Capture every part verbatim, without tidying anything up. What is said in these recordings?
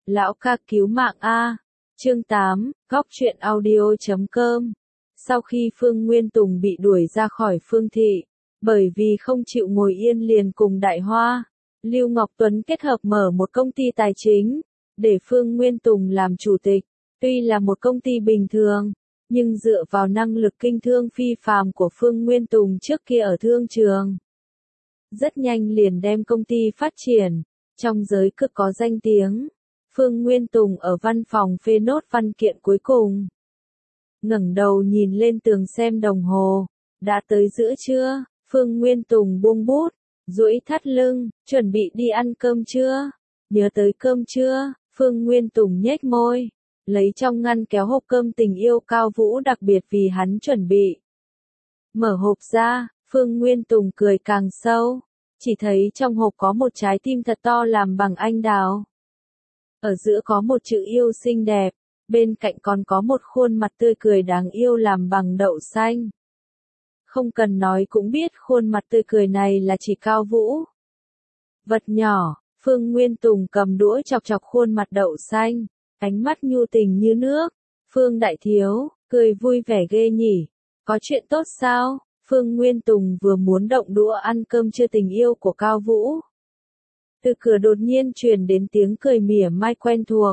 Lão ca cứu mạng a. Chương tám, góc truyện audio chấm com. Sau khi Phương Nguyên Tùng bị đuổi ra khỏi Phương thị, bởi vì không chịu ngồi yên liền cùng Đại Hoa, Lưu Ngọc Tuấn kết hợp mở một công ty tài chính, để Phương Nguyên Tùng làm chủ tịch. Tuy là một công ty bình thường, nhưng dựa vào năng lực kinh thương phi phàm của Phương Nguyên Tùng trước kia ở thương trường, rất nhanh liền đem công ty phát triển, trong giới cực có danh tiếng. Phương Nguyên Tùng ở văn phòng phê nốt văn kiện cuối cùng, ngẩng đầu nhìn lên tường xem đồng hồ, đã tới giữa trưa. Phương Nguyên Tùng buông bút, duỗi thắt lưng, chuẩn bị đi ăn cơm trưa. Nhớ tới cơm trưa, Phương Nguyên Tùng nhếch môi, lấy trong ngăn kéo hộp cơm tình yêu Cao Vũ đặc biệt vì hắn chuẩn bị. Mở hộp ra, Phương Nguyên Tùng cười càng sâu, chỉ thấy trong hộp có một trái tim thật to làm bằng anh đào. Ở giữa có một chữ yêu xinh đẹp, bên cạnh còn có một khuôn mặt tươi cười đáng yêu làm bằng đậu xanh. Không cần nói cũng biết khuôn mặt tươi cười này là chỉ Cao Vũ. Vật nhỏ, Phương Nguyên Tùng cầm đũa chọc chọc khuôn mặt đậu xanh, ánh mắt nhu tình như nước. Phương đại thiếu, cười vui vẻ ghê nhỉ, có chuyện tốt sao? Phương Nguyên Tùng vừa muốn động đũa ăn cơm trưa tình yêu của Cao Vũ. Từ cửa đột nhiên truyền đến tiếng cười mỉa mai quen thuộc.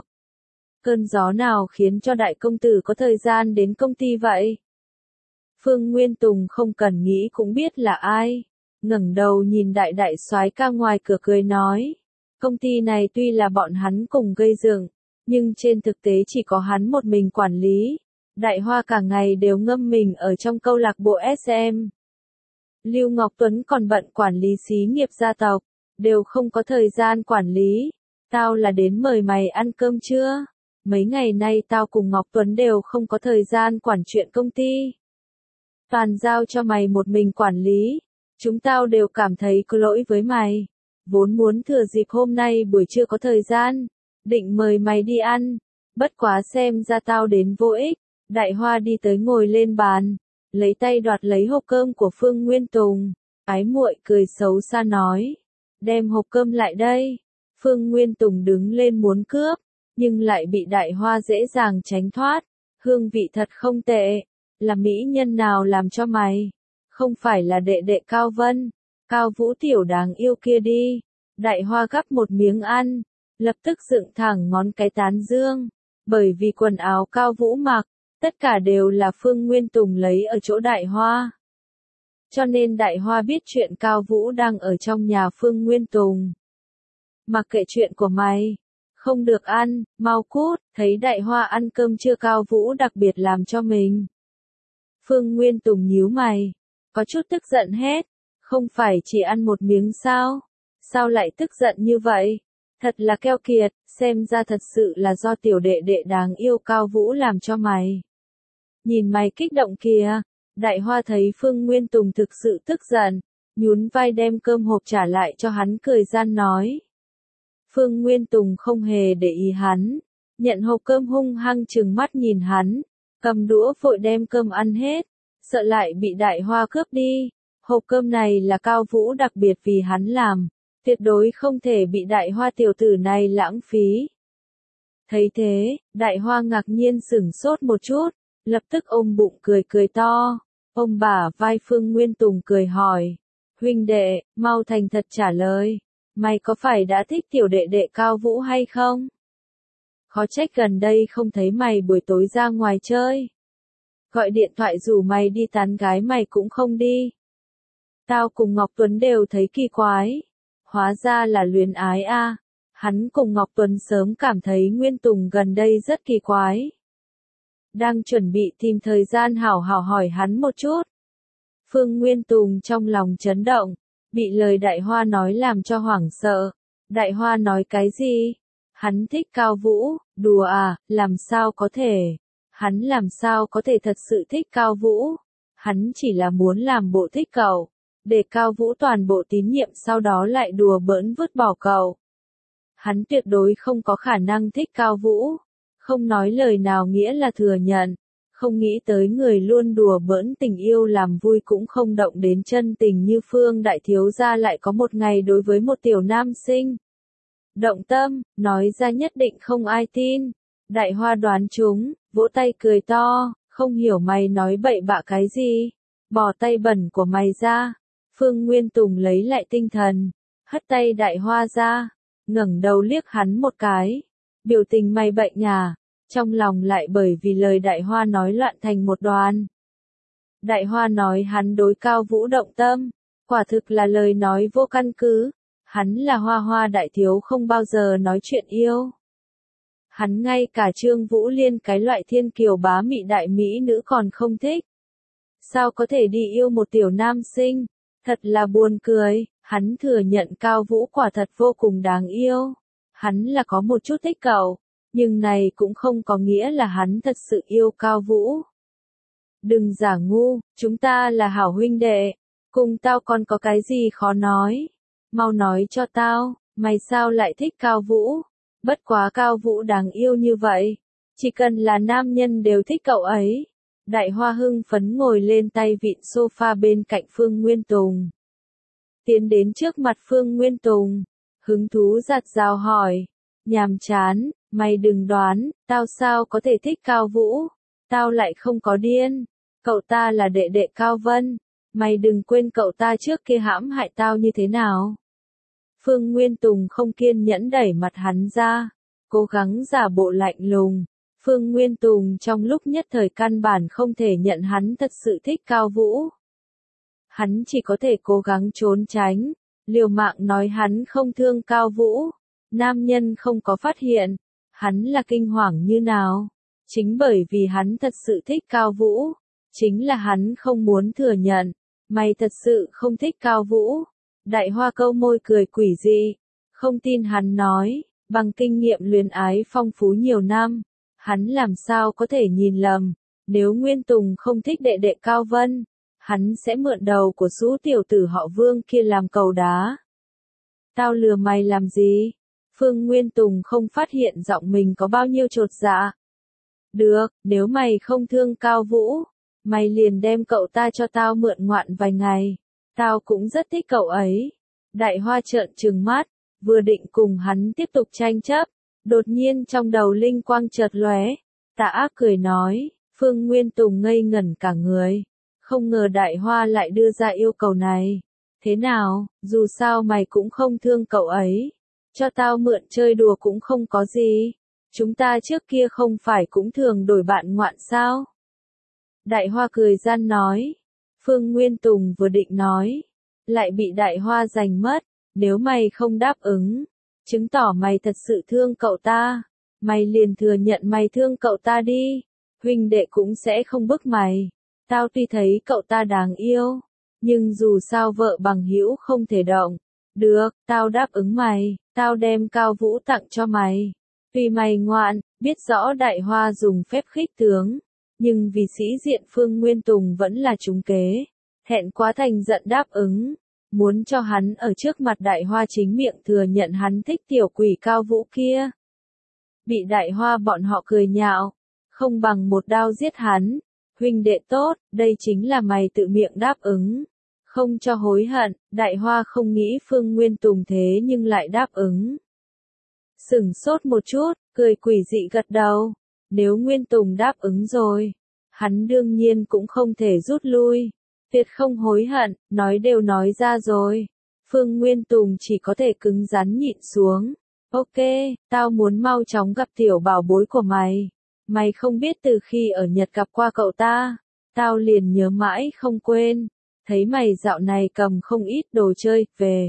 Cơn gió nào khiến cho đại công tử có thời gian đến công ty vậy? Phương Nguyên Tùng không cần nghĩ cũng biết là ai. Ngẩng đầu nhìn đại đại soái ca ngoài cửa cười nói. Công ty này tuy là bọn hắn cùng gây dựng, nhưng trên thực tế chỉ có hắn một mình quản lý. Đại Hoa cả ngày đều ngâm mình ở trong câu lạc bộ ét em. Lưu Ngọc Tuấn còn bận quản lý xí nghiệp gia tộc, đều không có thời gian quản lý. Tao là đến mời mày ăn cơm trưa. Mấy ngày nay tao cùng Ngọc Tuấn đều không có thời gian quản chuyện công ty. Toàn giao cho mày một mình quản lý. Chúng tao đều cảm thấy có lỗi với mày. Vốn muốn thừa dịp hôm nay buổi trưa có thời gian, định mời mày đi ăn. Bất quá xem ra tao đến vô ích. Đại Hoa đi tới ngồi lên bàn, lấy tay đoạt lấy hộp cơm của Phương Nguyên Tùng. Ái muội cười xấu xa nói. Đem hộp cơm lại đây. Phương Nguyên Tùng đứng lên muốn cướp, nhưng lại bị Đại Hoa dễ dàng tránh thoát. Hương vị thật không tệ. Là mỹ nhân nào làm cho mày? Không phải là đệ đệ Cao Vân, Cao Vũ tiểu đáng yêu kia đi. Đại Hoa gắp một miếng ăn, lập tức dựng thẳng ngón cái tán dương. Bởi vì quần áo Cao Vũ mặc, tất cả đều là Phương Nguyên Tùng lấy ở chỗ Đại Hoa. Cho nên Đại Hoa biết chuyện Cao Vũ đang ở trong nhà Phương Nguyên Tùng. Mặc kệ chuyện của mày, không được ăn, mau cút. Thấy Đại Hoa ăn cơm trưa Cao Vũ đặc biệt làm cho mình. Phương Nguyên Tùng nhíu mày, có chút tức giận hét, không phải chỉ ăn một miếng sao? Sao lại tức giận như vậy? Thật là keo kiệt, xem ra thật sự là do tiểu đệ đệ đáng yêu Cao Vũ làm cho mày. Nhìn mày kích động kìa. Đại Hoa thấy Phương Nguyên Tùng thực sự tức giận, nhún vai đem cơm hộp trả lại cho hắn cười gian nói. Phương Nguyên Tùng không hề để ý hắn, nhận hộp cơm hung hăng trừng mắt nhìn hắn, cầm đũa vội đem cơm ăn hết, sợ lại bị Đại Hoa cướp đi. Hộp cơm này là Cao Vũ đặc biệt vì hắn làm, tuyệt đối không thể bị Đại Hoa tiểu tử này lãng phí. Thấy thế, Đại Hoa ngạc nhiên sửng sốt một chút, lập tức ôm bụng cười cười to. Ôm bả vai Phương Nguyên Tùng cười hỏi. Huynh đệ, mau thành thật trả lời. Mày có phải đã thích tiểu đệ đệ Cao Vũ hay không? Khó trách gần đây không thấy mày buổi tối ra ngoài chơi. Gọi điện thoại rủ mày đi tán gái mày cũng không đi. Tao cùng Ngọc Tuấn đều thấy kỳ quái. Hóa ra là luyến ái a. À. Hắn cùng Ngọc Tuấn sớm cảm thấy Nguyên Tùng gần đây rất kỳ quái. Đang chuẩn bị tìm thời gian hảo hảo hỏi hắn một chút. Phương Nguyên Tùng trong lòng chấn động, bị lời Đại Hoa nói làm cho hoảng sợ. Đại Hoa nói cái gì? Hắn thích Cao Vũ, đùa à, làm sao có thể? Hắn làm sao có thể thật sự thích Cao Vũ? Hắn chỉ là muốn làm bộ thích cậu, để Cao Vũ toàn bộ tín nhiệm sau đó lại đùa bỡn vứt bỏ cậu. Hắn tuyệt đối không có khả năng thích Cao Vũ. Không nói lời nào nghĩa là thừa nhận, không nghĩ tới người luôn đùa bỡn tình yêu làm vui cũng không động đến chân tình như Phương đại thiếu gia lại có một ngày đối với một tiểu nam sinh. Động tâm, nói ra nhất định không ai tin. Đại Hoa đoán chúng, vỗ tay cười to, không hiểu mày nói bậy bạ cái gì. Bỏ tay bẩn của mày ra. Phương Nguyên Tùng lấy lại tinh thần, hất tay Đại Hoa ra, ngẩng đầu liếc hắn một cái. Biểu tình mày bệnh à, trong lòng lại bởi vì lời Đại Hoa nói loạn thành một đoàn. Đại Hoa nói hắn đối Cao Vũ động tâm, quả thực là lời nói vô căn cứ. Hắn là Hoa Hoa đại thiếu không bao giờ nói chuyện yêu. Hắn ngay cả Trương Vũ Liên cái loại thiên kiều bá mị đại mỹ nữ còn không thích. Sao có thể đi yêu một tiểu nam sinh? Thật là buồn cười, hắn thừa nhận Cao Vũ quả thật vô cùng đáng yêu. Hắn là có một chút thích cậu, nhưng này cũng không có nghĩa là hắn thật sự yêu Cao Vũ. Đừng giả ngu, chúng ta là hảo huynh đệ, cùng tao còn có cái gì khó nói. Mau nói cho tao, mày sao lại thích Cao Vũ? Bất quá Cao Vũ đáng yêu như vậy, chỉ cần là nam nhân đều thích cậu ấy. Đại Hoa hưng phấn ngồi lên tay vịn sofa bên cạnh Phương Nguyên Tùng. Tiến đến trước mặt Phương Nguyên Tùng, hứng thú giặt rào hỏi, nhàm chán, mày đừng đoán, tao sao có thể thích Cao Vũ, tao lại không có điên, cậu ta là đệ đệ Cao Vân, mày đừng quên cậu ta trước kia hãm hại tao như thế nào. Phương Nguyên Tùng không kiên nhẫn đẩy mặt hắn ra, cố gắng giả bộ lạnh lùng. Phương Nguyên Tùng trong lúc nhất thời căn bản không thể nhận hắn thật sự thích Cao Vũ. Hắn chỉ có thể cố gắng trốn tránh, liều mạng nói hắn không thương Cao Vũ. Nam nhân không có phát hiện, hắn là kinh hoàng như nào. Chính bởi vì hắn thật sự thích Cao Vũ, chính là hắn không muốn thừa nhận, mày thật sự không thích Cao Vũ. Đại Hoa câu môi cười quỷ dị, không tin hắn nói, bằng kinh nghiệm luyến ái phong phú nhiều năm, hắn làm sao có thể nhìn lầm, nếu Nguyên Tùng không thích đệ đệ Cao Vân, hắn sẽ mượn đầu của số tiểu tử họ Vương kia làm cầu đá. Tao lừa mày làm gì? Phương Nguyên Tùng không phát hiện giọng mình có bao nhiêu chột dạ. Được, nếu mày không thương Cao Vũ, mày liền đem cậu ta cho tao mượn ngoạn vài ngày. Tao cũng rất thích cậu ấy. Đại Hoa trợn trừng mắt, vừa định cùng hắn tiếp tục tranh chấp, đột nhiên trong đầu linh quang chợt lóe, tà ác cười nói, Phương Nguyên Tùng ngây ngẩn cả người, không ngờ Đại Hoa lại đưa ra yêu cầu này. Thế nào, dù sao mày cũng không thương cậu ấy, cho tao mượn chơi đùa cũng không có gì, chúng ta trước kia không phải cũng thường đổi bạn ngoạn sao? Đại Hoa cười gian nói. Phương Nguyên Tùng vừa định nói, lại bị Đại Hoa giành mất, nếu mày không đáp ứng, chứng tỏ mày thật sự thương cậu ta, mày liền thừa nhận mày thương cậu ta đi, huynh đệ cũng sẽ không bức mày, tao tuy thấy cậu ta đáng yêu, nhưng dù sao vợ bằng hữu không thể động, được, tao đáp ứng mày, tao đem Cao Vũ tặng cho mày, tuy mày ngoan, biết rõ Đại Hoa dùng phép khích tướng. Nhưng vì sĩ diện Phương Nguyên Tùng vẫn là trúng kế, thẹn quá thành giận đáp ứng, muốn cho hắn ở trước mặt Đại Hoa chính miệng thừa nhận hắn thích tiểu quỷ Cao Vũ kia. Bị Đại Hoa bọn họ cười nhạo, không bằng một đao giết hắn, huynh đệ tốt, đây chính là mày tự miệng đáp ứng, không cho hối hận. Đại Hoa không nghĩ Phương Nguyên Tùng thế nhưng lại đáp ứng. Sửng sốt một chút, cười quỷ dị gật đầu. Nếu Nguyên Tùng đáp ứng rồi, hắn đương nhiên cũng không thể rút lui, tuyệt không hối hận, nói đều nói ra rồi. Phương Nguyên Tùng chỉ có thể cứng rắn nhịn xuống. Ok, tao muốn mau chóng gặp tiểu bảo bối của mày. Mày không biết từ khi ở Nhật gặp qua cậu ta, tao liền nhớ mãi không quên. Thấy mày dạo này cầm không ít đồ chơi về.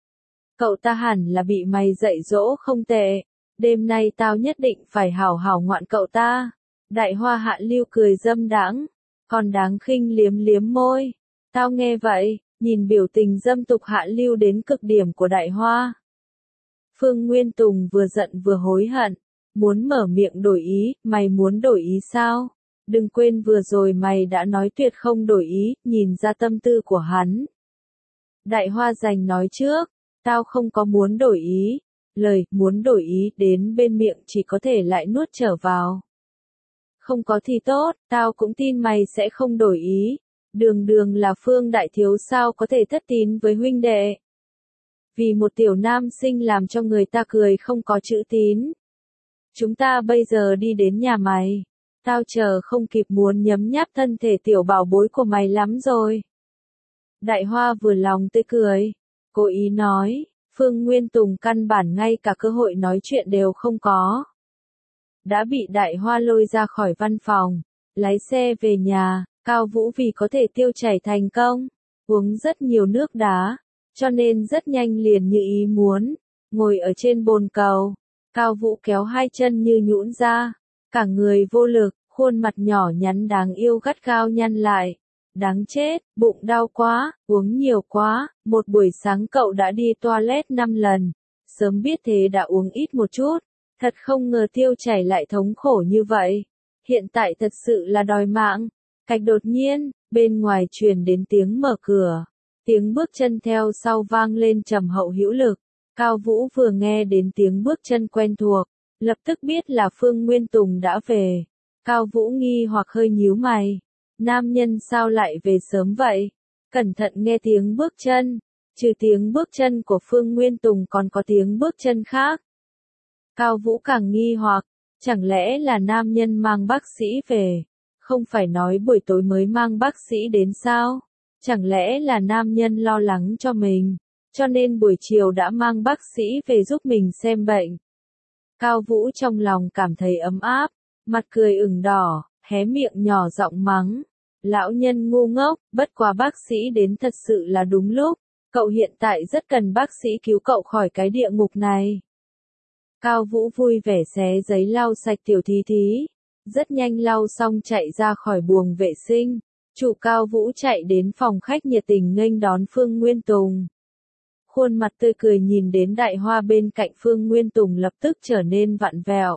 Cậu ta hẳn là bị mày dạy dỗ không tệ. Đêm nay tao nhất định phải hảo hảo ngoạn cậu ta. Đại Hoa Hạ Lưu cười dâm đãng, còn đáng khinh liếm liếm môi. Tao nghe vậy, nhìn biểu tình dâm tục Hạ Lưu đến cực điểm của Đại Hoa. Phương Nguyên Tùng vừa giận vừa hối hận, muốn mở miệng đổi ý, mày muốn đổi ý sao? Đừng quên vừa rồi mày đã nói tuyệt không đổi ý, nhìn ra tâm tư của hắn. Đại Hoa giành nói trước, tao không có muốn đổi ý. Lời muốn đổi ý đến bên miệng chỉ có thể lại nuốt trở vào. Không có thì tốt, tao cũng tin mày sẽ không đổi ý. Đường đường là Phương đại thiếu sao có thể thất tín với huynh đệ. Vì một tiểu nam sinh làm cho người ta cười không có chữ tín. Chúng ta bây giờ đi đến nhà mày. Tao chờ không kịp muốn nhấm nháp thân thể tiểu bảo bối của mày lắm rồi. Đại Hoa vừa lòng tươi cười. Cố ý nói, Phương Nguyên Tùng căn bản ngay cả cơ hội nói chuyện đều không có. Đã bị Đại Hoa lôi ra khỏi văn phòng, lái xe về nhà. Cao Vũ vì có thể tiêu chảy thành công, uống rất nhiều nước đá, cho nên rất nhanh liền như ý muốn, ngồi ở trên bồn cầu. Cao Vũ kéo hai chân như nhũn ra, cả người vô lực, khuôn mặt nhỏ nhắn đáng yêu gắt gao nhăn lại. Đáng chết, bụng đau quá, uống nhiều quá, một buổi sáng cậu đã đi toilet năm lần, sớm biết thế đã uống ít một chút, thật không ngờ tiêu chảy lại thống khổ như vậy, hiện tại thật sự là đòi mạng. Cách đột nhiên, bên ngoài truyền đến tiếng mở cửa, tiếng bước chân theo sau vang lên trầm hậu hữu lực. Cao Vũ vừa nghe đến tiếng bước chân quen thuộc, lập tức biết là Phương Nguyên Tùng đã về. Cao Vũ nghi hoặc hơi nhíu mày, nam nhân sao lại về sớm vậy? Cẩn thận nghe tiếng bước chân, trừ tiếng bước chân của Phương Nguyên Tùng còn có tiếng bước chân khác. Cao Vũ càng nghi hoặc, chẳng lẽ là nam nhân mang bác sĩ về? Không phải nói buổi tối mới mang bác sĩ đến sao? Chẳng lẽ là nam nhân lo lắng cho mình, cho nên buổi chiều đã mang bác sĩ về giúp mình xem bệnh. Cao Vũ trong lòng cảm thấy ấm áp, mặt cười ửng đỏ, hé miệng nhỏ giọng mắng. Lão nhân ngu ngốc, bất quá bác sĩ đến thật sự là đúng lúc, cậu hiện tại rất cần bác sĩ cứu cậu khỏi cái địa ngục này. Cao Vũ vui vẻ xé giấy lau sạch tiểu thí thí, rất nhanh lau xong chạy ra khỏi buồng vệ sinh. Chủ Cao Vũ chạy đến phòng khách nhiệt tình nghênh đón Phương Nguyên Tùng. Khuôn mặt tươi cười nhìn đến Đại Hoa bên cạnh Phương Nguyên Tùng lập tức trở nên vặn vẹo.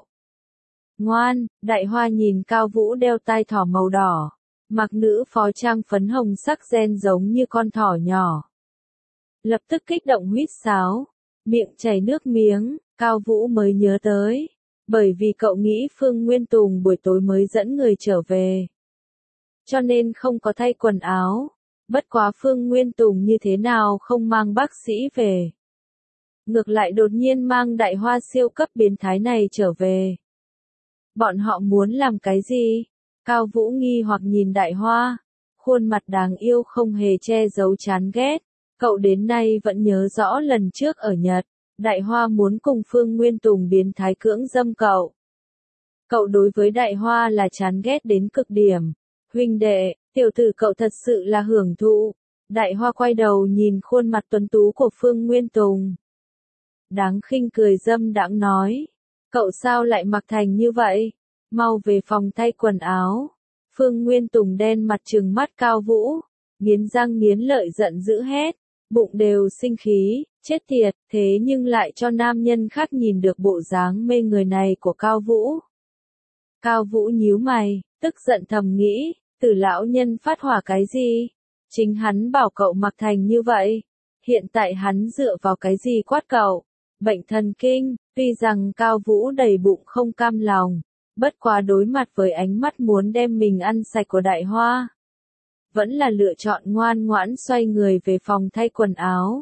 Ngoan, Đại Hoa nhìn Cao Vũ đeo tai thỏ màu đỏ, mặc nữ phó trang phấn hồng sắc ren giống như con thỏ nhỏ. Lập tức kích động huýt sáo, miệng chảy nước miếng. Cao Vũ mới nhớ tới, bởi vì cậu nghĩ Phương Nguyên Tùng buổi tối mới dẫn người trở về, cho nên không có thay quần áo. Bất quá Phương Nguyên Tùng như thế nào không mang bác sĩ về, ngược lại đột nhiên mang Đại Hoa siêu cấp biến thái này trở về. Bọn họ muốn làm cái gì? Cao Vũ nghi hoặc nhìn Đại Hoa, khuôn mặt đáng yêu không hề che giấu chán ghét. Cậu đến nay vẫn nhớ rõ lần trước ở Nhật, Đại Hoa muốn cùng Phương Nguyên Tùng biến thái cưỡng dâm cậu. Cậu đối với Đại Hoa là chán ghét đến cực điểm. Huynh đệ, tiểu tử cậu thật sự là hưởng thụ. Đại Hoa quay đầu nhìn khuôn mặt tuấn tú của Phương Nguyên Tùng. Đáng khinh cười dâm đãng nói. Cậu sao lại mặc thành như vậy? Mau về phòng thay quần áo. Phương Nguyên Tùng đen mặt trừng mắt Cao Vũ, nghiến răng nghiến lợi giận dữ hét. Bụng đều sinh khí, chết tiệt, thế nhưng lại cho nam nhân khác nhìn được bộ dáng mê người này của Cao Vũ. Cao Vũ nhíu mày, tức giận thầm nghĩ, Tử lão nhân phát hỏa cái gì? Chính hắn bảo cậu mặc thành như vậy. Hiện tại hắn dựa vào cái gì quát cậu? Bệnh thần kinh. Tuy rằng Cao Vũ đầy bụng không cam lòng, bất quá đối mặt với ánh mắt muốn đem mình ăn sạch của Đại Hoa, vẫn là lựa chọn ngoan ngoãn xoay người về phòng thay quần áo.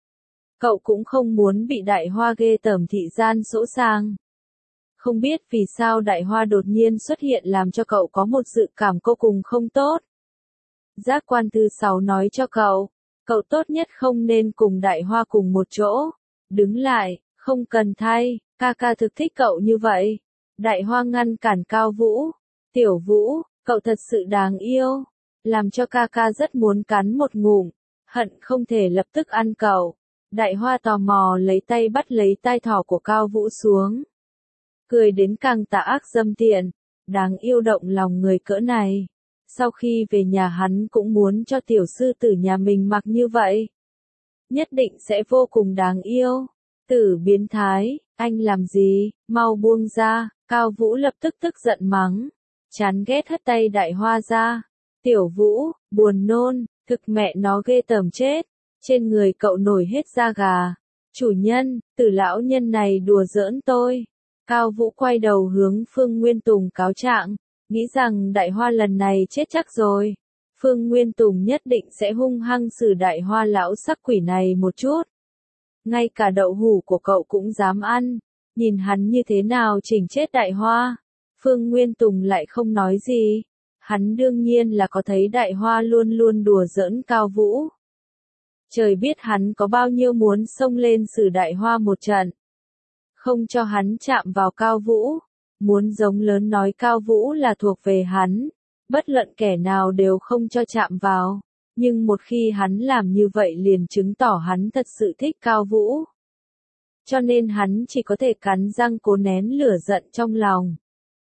Cậu cũng không muốn bị Đại Hoa ghê tởm thị gian sỗ sàng. Không biết vì sao Đại Hoa đột nhiên xuất hiện làm cho cậu có một dự cảm vô cùng không tốt. Giác quan thứ sáu nói cho cậu, cậu tốt nhất không nên cùng Đại Hoa cùng một chỗ. Đứng lại, không cần thay, ca ca thực thích cậu như vậy. Đại Hoa ngăn cản Cao Vũ. Tiểu Vũ, cậu thật sự đáng yêu, làm cho ca ca rất muốn cắn một ngụm, hận không thể lập tức ăn cậu. Đại Hoa tò mò lấy tay bắt lấy tai thỏ của Cao Vũ xuống. Cười đến càng tà ác dâm tiện, đáng yêu động lòng người cỡ này. Sau khi về nhà hắn cũng muốn cho tiểu sư tử nhà mình mặc như vậy. Nhất định sẽ vô cùng đáng yêu. Tử biến thái, anh làm gì, mau buông ra. Cao Vũ lập tức tức giận mắng, chán ghét hất tay Đại Hoa ra. Tiểu Vũ, buồn nôn, thực mẹ nó ghê tởm chết. Trên người cậu nổi hết da gà. Chủ nhân, Tử lão nhân này đùa giỡn tôi. Cao Vũ quay đầu hướng Phương Nguyên Tùng cáo trạng, nghĩ rằng Đại Hoa lần này chết chắc rồi. Phương Nguyên Tùng nhất định sẽ hung hăng xử Đại Hoa lão sắc quỷ này một chút. ngay cả đậu hũ của cậu cũng dám ăn, nhìn hắn như thế nào chỉnh chết Đại Hoa. Phương Nguyên Tùng lại không nói gì, hắn đương nhiên là có thấy Đại Hoa luôn luôn đùa giỡn Cao Vũ. Trời biết hắn có bao nhiêu muốn xông lên xử Đại Hoa một trận. Không cho hắn chạm vào Cao Vũ, muốn giống lớn nói Cao Vũ là thuộc về hắn, bất luận kẻ nào đều không cho chạm vào. Nhưng một khi hắn làm như vậy liền chứng tỏ hắn thật sự thích Cao Vũ. Cho nên hắn chỉ có thể cắn răng cố nén lửa giận trong lòng.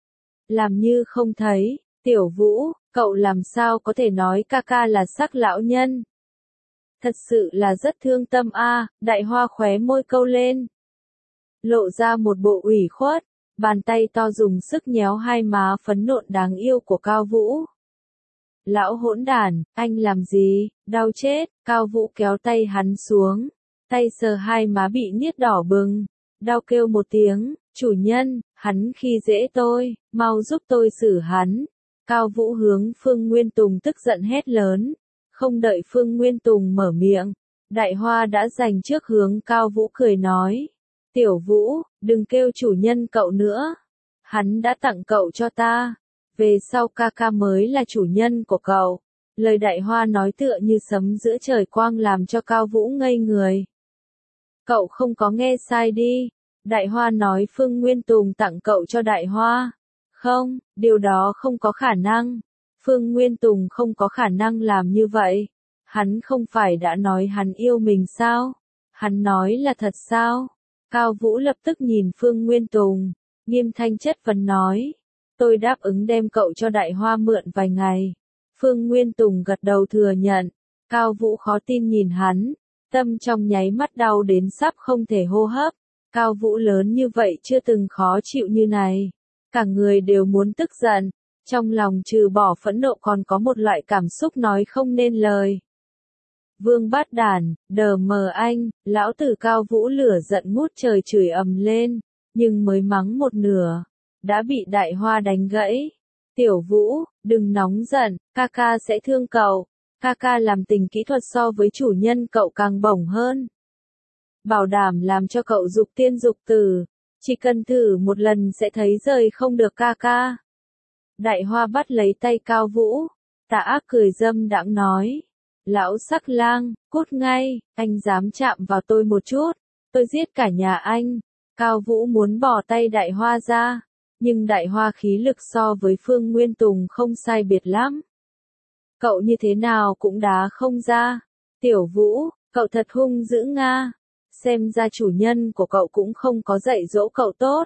Làm như không thấy, Tiểu Vũ, cậu làm sao có thể nói ca ca là sắc lão nhân. Thật sự là rất thương tâm a. À, Đại Hoa khóe môi câu lên. Lộ ra một bộ ủy khuất, bàn tay to dùng sức nhéo hai má phấn nộn đáng yêu của Cao Vũ. Lão hỗn đản, anh làm gì, đau chết, Cao Vũ kéo tay hắn xuống, tay sờ hai má bị niết đỏ bừng, đau kêu một tiếng, chủ nhân, hắn khi dễ tôi, mau giúp tôi xử hắn. Cao Vũ hướng Phương Nguyên Tùng tức giận hét lớn, không đợi Phương Nguyên Tùng mở miệng, Đại Hoa đã giành trước hướng Cao Vũ cười nói, Tiểu Vũ, đừng kêu chủ nhân cậu nữa, hắn đã tặng cậu cho ta. Về sau ca ca mới là chủ nhân của cậu. Lời Đại Hoa nói tựa như sấm giữa trời quang làm cho Cao Vũ ngây người. Cậu không có nghe sai đi. Đại Hoa nói Phương Nguyên Tùng tặng cậu cho Đại Hoa. Không, điều đó không có khả năng. Phương Nguyên Tùng không có khả năng làm như vậy. Hắn không phải đã nói hắn yêu mình sao? Hắn nói là thật sao? Cao Vũ lập tức nhìn Phương Nguyên Tùng, nghiêm thanh chất vấn nói. Tôi đáp ứng đem cậu cho Đại Hoa mượn vài ngày. Phương Nguyên Tùng gật đầu thừa nhận. Cao Vũ khó tin nhìn hắn, tâm trong nháy mắt đau đến sắp không thể hô hấp. Cao Vũ lớn như vậy chưa từng khó chịu như này. Cả người đều muốn tức giận, trong lòng trừ bỏ phẫn nộ còn có một loại cảm xúc nói không nên lời. Vương Bát Đản, đờ mờ anh, lão tử Cao Vũ lửa giận ngút trời chửi ầm lên, nhưng mới mắng một nửa, đã bị Đại Hoa đánh gãy. Tiểu Vũ, đừng nóng giận, ca ca sẽ thương cậu, ca ca làm tình kỹ thuật so với chủ nhân cậu càng bổng hơn. Bảo đảm làm cho cậu dục tiên dục tử, chỉ cần thử một lần sẽ thấy rời không được ca ca. Đại Hoa bắt lấy tay Cao Vũ, tà ác cười dâm đãng nói. Lão sắc lang, cút ngay, anh dám chạm vào tôi một chút, tôi giết cả nhà anh. Cao Vũ muốn bỏ tay Đại Hoa ra, nhưng Đại Hoa khí lực so với Phương Nguyên Tùng không sai biệt lắm. Cậu như thế nào cũng đá không ra. Tiểu Vũ, cậu thật hung dữ nga. Xem ra chủ nhân của cậu cũng không có dạy dỗ cậu tốt.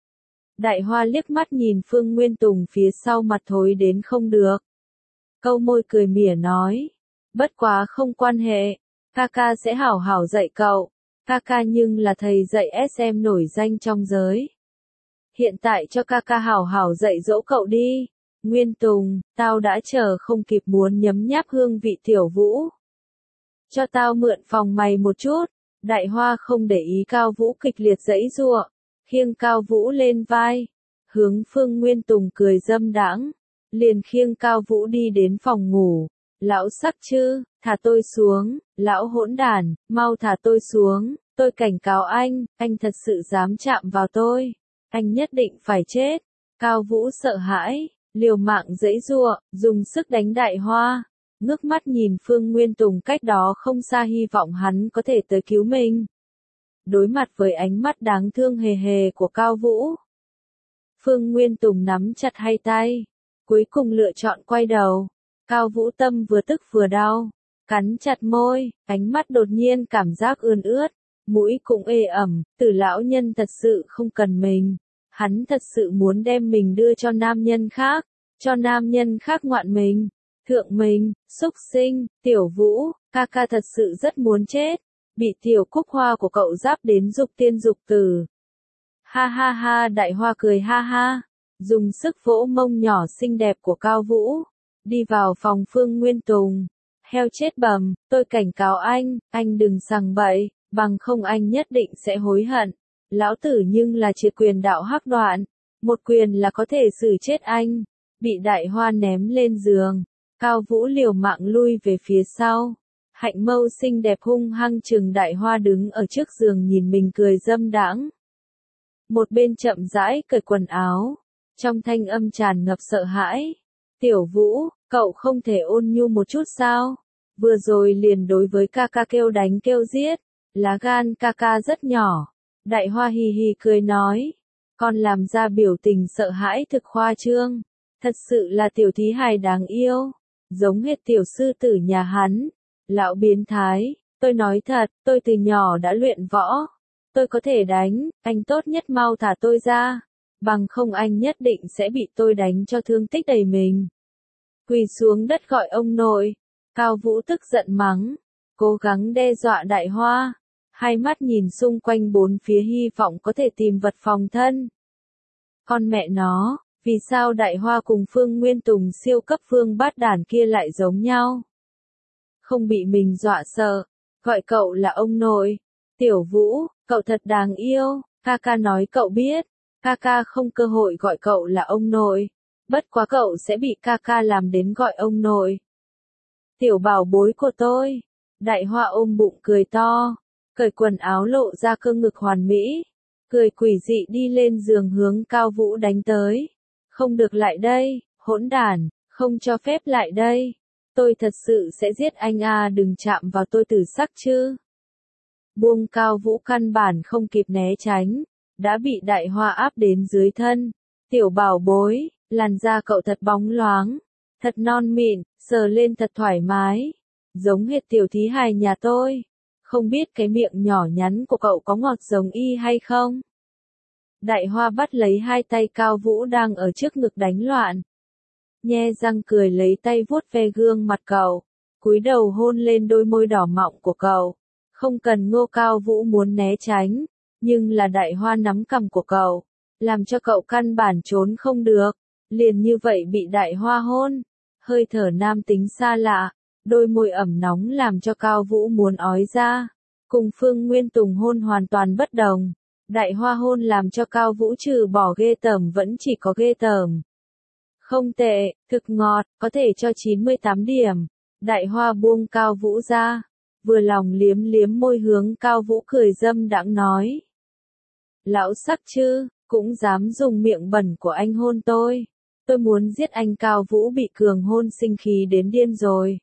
Đại Hoa liếc mắt nhìn Phương Nguyên Tùng phía sau mặt thối đến không được. Câu môi cười mỉa nói. Bất quá không quan hệ, ca ca sẽ hảo hảo dạy cậu, ca ca nhưng là thầy dạy ét em nổi danh trong giới. Hiện tại cho ca ca hảo hảo dạy dỗ cậu đi. Nguyên Tùng, tao đã chờ không kịp muốn nhấm nháp hương vị Tiểu Vũ. Cho tao mượn phòng mày một chút. Đại Hoa không để ý Cao Vũ kịch liệt giãy giụa, khiêng Cao Vũ lên vai, hướng Phương Nguyên Tùng cười dâm đãng, liền khiêng Cao Vũ đi đến phòng ngủ. Lão sắc chứ, thả tôi xuống, lão hỗn đản, mau thả tôi xuống, tôi cảnh cáo anh, anh thật sự dám chạm vào tôi, anh nhất định phải chết. Cao Vũ sợ hãi, liều mạng giãy giụa, dùng sức đánh Đại Hoa, ngước mắt nhìn Phương Nguyên Tùng cách đó không xa hy vọng hắn có thể tới cứu mình. Đối mặt với ánh mắt đáng thương hề hề của Cao Vũ, Phương Nguyên Tùng nắm chặt hai tay, cuối cùng lựa chọn quay đầu. Cao Vũ tâm vừa tức vừa đau, cắn chặt môi, ánh mắt đột nhiên cảm giác ươn ướt, mũi cũng ê ẩm, Tử lão nhân thật sự không cần mình, hắn thật sự muốn đem mình đưa cho nam nhân khác, cho nam nhân khác ngoạn mình, thượng mình, xúc sinh. Tiểu Vũ, ca ca thật sự rất muốn chết, bị tiểu Cúc Hoa của cậu giáp đến dục tiên dục tử. Ha ha ha. Đại Hoa cười ha ha, dùng sức vỗ mông nhỏ xinh đẹp của Cao Vũ. Đi vào phòng Phương Nguyên Tùng. Heo chết bầm, tôi cảnh cáo anh, anh đừng sằng bậy, bằng không anh nhất định sẽ hối hận. Lão tử nhưng là triệt quyền đạo hắc đoạn, một quyền là có thể xử chết anh. Bị Đại Hoa ném lên giường, Cao Vũ liều mạng lui về phía sau. Hạnh mâu xinh đẹp hung hăng chừng Đại Hoa đứng ở trước giường nhìn mình cười dâm đãng. Một bên chậm rãi cởi quần áo, trong thanh âm tràn ngập sợ hãi. Tiểu Vũ, cậu không thể ôn nhu một chút sao? Vừa rồi liền đối với ca ca kêu đánh kêu giết, lá gan ca ca rất nhỏ. Đại Hoa hì hì cười nói, con làm ra biểu tình sợ hãi thực khoa trương. Thật sự là tiểu thí hài đáng yêu, giống hệt tiểu sư tử nhà hắn. Lão biến thái, tôi nói thật, tôi từ nhỏ đã luyện võ. Tôi có thể đánh, anh tốt nhất mau thả tôi ra. Bằng không anh nhất định sẽ bị tôi đánh cho thương tích đầy mình. Quỳ xuống đất gọi ông nội. Cao Vũ tức giận mắng, cố gắng đe dọa Đại Hoa. Hai mắt nhìn xung quanh bốn phía hy vọng có thể tìm vật phòng thân. Con mẹ nó, vì sao Đại Hoa cùng Phương Nguyên Tùng siêu cấp phương bát đản kia lại giống nhau? Không bị mình dọa sợ, gọi cậu là ông nội. Tiểu Vũ, cậu thật đáng yêu, ca ca nói cậu biết, ca ca không cơ hội gọi cậu là ông nội, bất quá cậu sẽ bị ca ca làm đến gọi ông nội. Tiểu bảo bối của tôi, Đại Hoa ôm bụng cười to, cởi quần áo lộ ra cơ ngực hoàn mỹ, cười quỷ dị đi lên giường hướng Cao Vũ đánh tới. Không được lại đây, hỗn đản, không cho phép lại đây. Tôi thật sự sẽ giết anh à, đừng chạm vào tôi tử sắc chứ. Buông Cao Vũ căn bản không kịp né tránh, đã bị Đại Hoa áp đến dưới thân. Tiểu bảo bối, làn da cậu thật bóng loáng, thật non mịn, sờ lên thật thoải mái, giống hệt tiểu thí hài nhà tôi. Không biết cái miệng nhỏ nhắn của cậu có ngọt giống y hay không? Đại Hoa bắt lấy hai tay Cao Vũ đang ở trước ngực đánh loạn. Nhe răng cười lấy tay vuốt ve gương mặt cậu, cúi đầu hôn lên đôi môi đỏ mọng của cậu. Không cần Ngô Cao Vũ muốn né tránh, nhưng là Đại Hoa nắm cằm của cậu, làm cho cậu căn bản trốn không được, liền như vậy bị Đại Hoa hôn. Hơi thở nam tính xa lạ, đôi môi ẩm nóng làm cho Cao Vũ muốn ói ra. Cùng Phương Nguyên Tùng hôn hoàn toàn bất đồng. Đại Hoa hôn làm cho Cao Vũ trừ bỏ ghê tởm vẫn chỉ có ghê tởm. Không tệ, thực ngọt, có thể cho chín mươi tám điểm. Đại Hoa buông Cao Vũ ra, vừa lòng liếm liếm môi hướng Cao Vũ cười dâm đãng nói. Lão sắc chứ, cũng dám dùng miệng bẩn của anh hôn tôi. Tôi muốn giết anh. Cao Vũ bị cường hôn sinh khí đến điên rồi.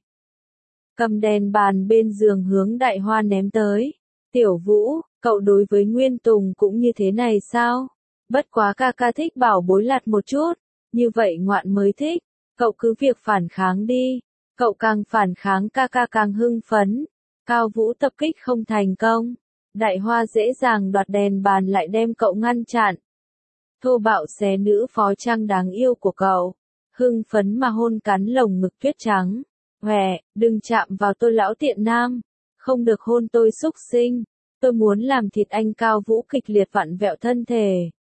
Cầm đèn bàn bên giường hướng Đại Hoa ném tới. Tiểu Vũ, cậu đối với Nguyên Tùng cũng như thế này sao? Bất quá ca ca thích bảo bối lạt một chút, như vậy ngoạn mới thích. Cậu cứ việc phản kháng đi. Cậu càng phản kháng ca ca càng hưng phấn. Cao Vũ tập kích không thành công. Đại Hoa dễ dàng đoạt đèn bàn lại đem cậu ngăn chặn. Thô bạo xé nữ phó trang đáng yêu của cậu. Hưng phấn mà hôn cắn lồng ngực tuyết trắng. Hòe, đừng chạm vào tôi lão tiện nam. Không được hôn tôi xúc sinh. Tôi muốn làm thịt anh. Cao Vũ kịch liệt vặn vẹo thân thể.